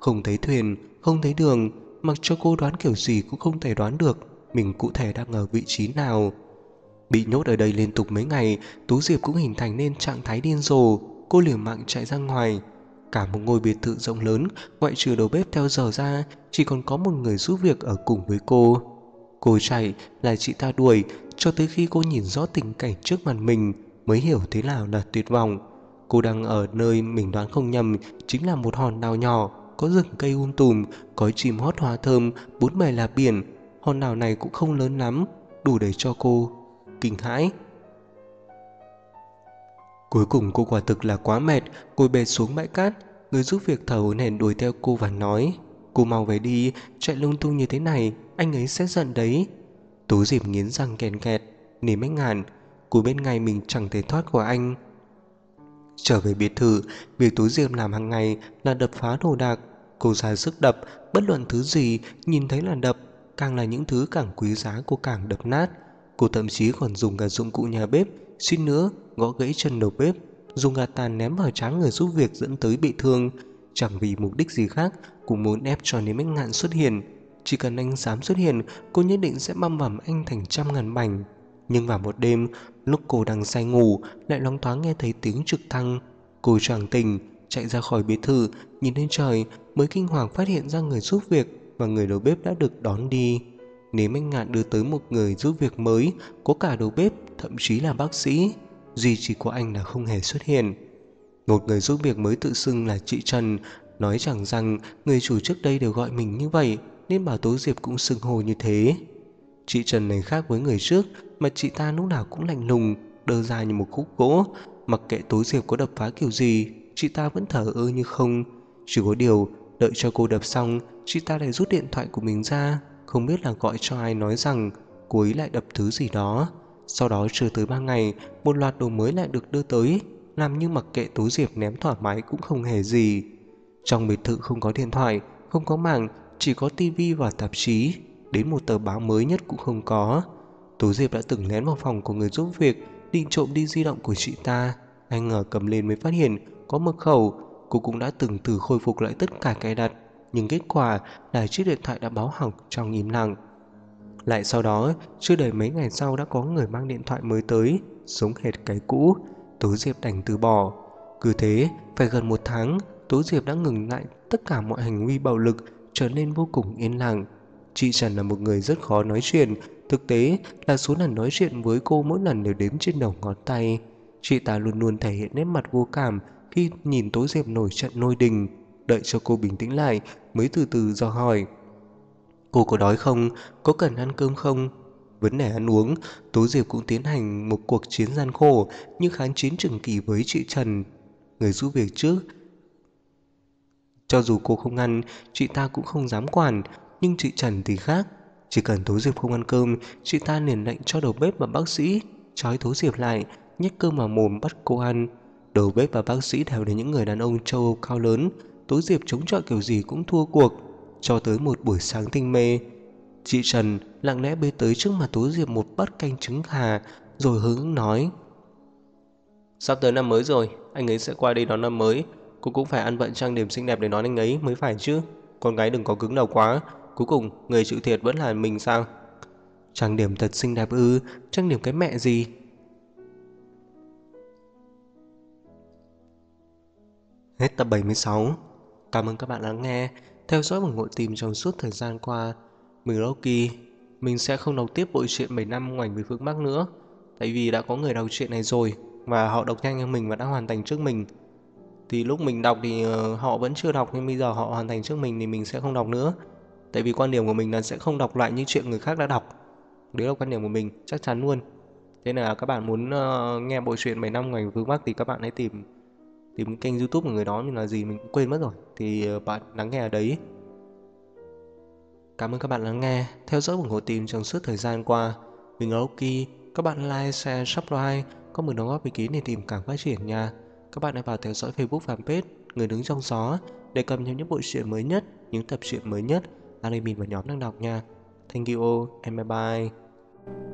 Không thấy thuyền, không thấy đường, mặc cho cô đoán kiểu gì cũng không thể đoán được mình cụ thể đang ở vị trí nào. Bị nhốt ở đây liên tục mấy ngày, Tú Diệp cũng hình thành nên trạng thái điên rồ. Cô liều mạng chạy ra ngoài. Cả một ngôi biệt thự rộng lớn, ngoại trừ đầu bếp theo giờ ra, chỉ còn có một người giúp việc ở cùng với cô. Cô chạy là chị ta đuổi, cho tới khi cô nhìn rõ tình cảnh trước mặt mình mới hiểu thế nào là tuyệt vọng. Cô đang ở nơi mình đoán không nhầm, chính là một hòn đảo nhỏ, có rừng cây tùm, có chim hót hoa thơm, bốn bề là biển. Hòn đảo này cũng không lớn lắm, đủ để cho cô kinh hãi. Cuối cùng cô quả thực là quá mệt, ngồi bệt xuống bãi cát. Người giúp việc thở hổn hển đuổi theo cô và nói: "Cô mau về đi, chạy lung tung như thế này, anh ấy sẽ giận đấy." Tú Diệp nghiến răng kèn kẹt, nỉ mấy ngàn, cô bên ngay mình chẳng thể thoát khỏi anh. Trở về biệt thự, việc Tú Diệp làm hàng ngày là đập phá đồ đạc. Cô ra sức đập, bất luận thứ gì nhìn thấy là đập, càng là những thứ càng quý giá cô càng đập nát. Cô thậm chí còn dùng cả dụng cụ nhà bếp, suýt nữa gõ gãy chân đầu bếp, dùng gạt tàn ném vào trán người giúp việc dẫn tới bị thương. Chẳng vì mục đích gì khác, cô muốn ép cho Lý Bách Ngạn xuất hiện. Chỉ cần anh dám xuất hiện, cô nhất định sẽ băm vằm anh thành trăm ngàn mảnh. Nhưng vào một đêm, lúc cô đang say ngủ, lại loáng thoáng nghe thấy tiếng trực thăng. Cô choàng tỉnh, chạy ra khỏi biệt thự, nhìn lên trời mới kinh hoàng phát hiện ra người giúp việc và người đầu bếp đã được đón đi. Nếu Anh Ngạn đưa tới một người giúp việc mới, có cả đầu bếp, thậm chí là bác sĩ, duy chỉ có anh là không hề xuất hiện. Một người giúp việc mới tự xưng là chị Trần, nói chẳng rằng người chủ trước đây đều gọi mình như vậy, nên bảo Tố Diệp cũng xưng hô như thế. Chị Trần này khác với người trước, mà chị ta lúc nào cũng lạnh lùng, đơ ra như một khúc gỗ. Mặc kệ Tố Diệp có đập phá kiểu gì, chị ta vẫn thở ơ như không. Chỉ có điều, đợi cho cô đập xong, chị ta lại rút điện thoại của mình ra, không biết là gọi cho ai nói rằng cô ấy lại đập thứ gì đó. Sau đó chưa tới 3 ngày, một loạt đồ mới lại được đưa tới, làm như mặc kệ Tố Diệp ném thoải mái cũng không hề gì. Trong biệt thự không có điện thoại, không có mạng, chỉ có tivi và tạp chí, đến một tờ báo mới nhất cũng không có. Tố Diệp đã từng lén vào phòng của người giúp việc, định trộm đi di động của chị ta. Ai ngờ cầm lên mới phát hiện có mật khẩu. Cô cũng đã từng thử khôi phục lại tất cả cài đặt, nhưng kết quả là chiếc điện thoại đã báo hỏng trong im lặng. Lại sau đó, chưa đầy mấy ngày sau đã có người mang điện thoại mới tới, giống hệt cái cũ. Tố Diệp đành từ bỏ. Cứ thế, phải gần một tháng, Tố Diệp đã ngừng lại tất cả mọi hành vi bạo lực, trở nên vô cùng yên lặng. Chị Trần là một người rất khó nói chuyện, thực tế là số lần nói chuyện với cô mỗi lần đều đếm trên đầu ngón tay. Chị ta luôn luôn thể hiện nét mặt vô cảm khi nhìn Tố Diệp nổi trận lôi đình, đợi cho cô bình tĩnh lại mới từ từ dò hỏi: "Cô có đói không? Có cần ăn cơm không?" Vấn đề ăn uống, Tố Diệp cũng tiến hành một cuộc chiến gian khổ như kháng chiến trường kỳ với chị Trần. Người giúp việc trước, cho dù cô không ăn, chị ta cũng không dám quản, nhưng chị Trần thì khác. Chỉ cần Tố Diệp không ăn cơm, chị ta liền lệnh cho đầu bếp và bác sĩ trói Tố Diệp lại, nhét cơm vào mồm bắt cô ăn. Đầu bếp và bác sĩ đều là những người đàn ông châu Âu cao lớn, Tố Diệp chống chọi kiểu gì cũng thua cuộc. Cho tới một buổi sáng tinh mê, chị Trần lặng lẽ bê tới trước mặt Tố Diệp một bát canh trứng gà, rồi hứng nói: "Sắp tới năm mới rồi, anh ấy sẽ qua đây đón năm mới. Cô cũng phải ăn vận trang điểm xinh đẹp để đón anh ấy mới phải chứ. Con gái đừng có cứng đầu quá. Cuối cùng người chịu thiệt vẫn là mình sao?" Trang điểm thật xinh đẹp ư? Trang điểm cái mẹ gì? Hết tập 76. Cảm ơn các bạn lắng nghe, theo dõi và ngồi tìm trong suốt thời gian qua. Mình là Loki. Mình sẽ không đọc tiếp bộ truyện 7 năm ngoảnh về phương Bắc nữa, tại vì đã có người đọc truyện này rồi và họ đọc nhanh hơn mình và đã hoàn thành trước mình. Thì lúc mình đọc thì họ vẫn chưa đọc, nhưng bây giờ họ hoàn thành trước mình thì mình sẽ không đọc nữa. Tại vì quan điểm của mình là sẽ không đọc lại những chuyện người khác đã đọc. Đấy là quan điểm của mình, chắc chắn luôn. Thế là các bạn muốn nghe bộ truyện 7 năm ngoảnh về phương Bắc thì các bạn hãy tìm tìm kênh YouTube của người đó, mình là gì mình cũng quên mất rồi. Thì bạn lắng nghe ở đấy. Cảm ơn các bạn lắng nghe, theo dõi ủng hộ team trong suốt thời gian qua. Mình là Loki, các bạn like, share, subscribe, có một đóng góp ý kiến để team càng phát triển nha. Các bạn hãy vào theo dõi Facebook fanpage Người Đứng Trong Gió để cập nhật những bộ truyện mới nhất, những tập truyện mới nhất, anime và nhóm đang đọc nha. Thank you all and bye bye.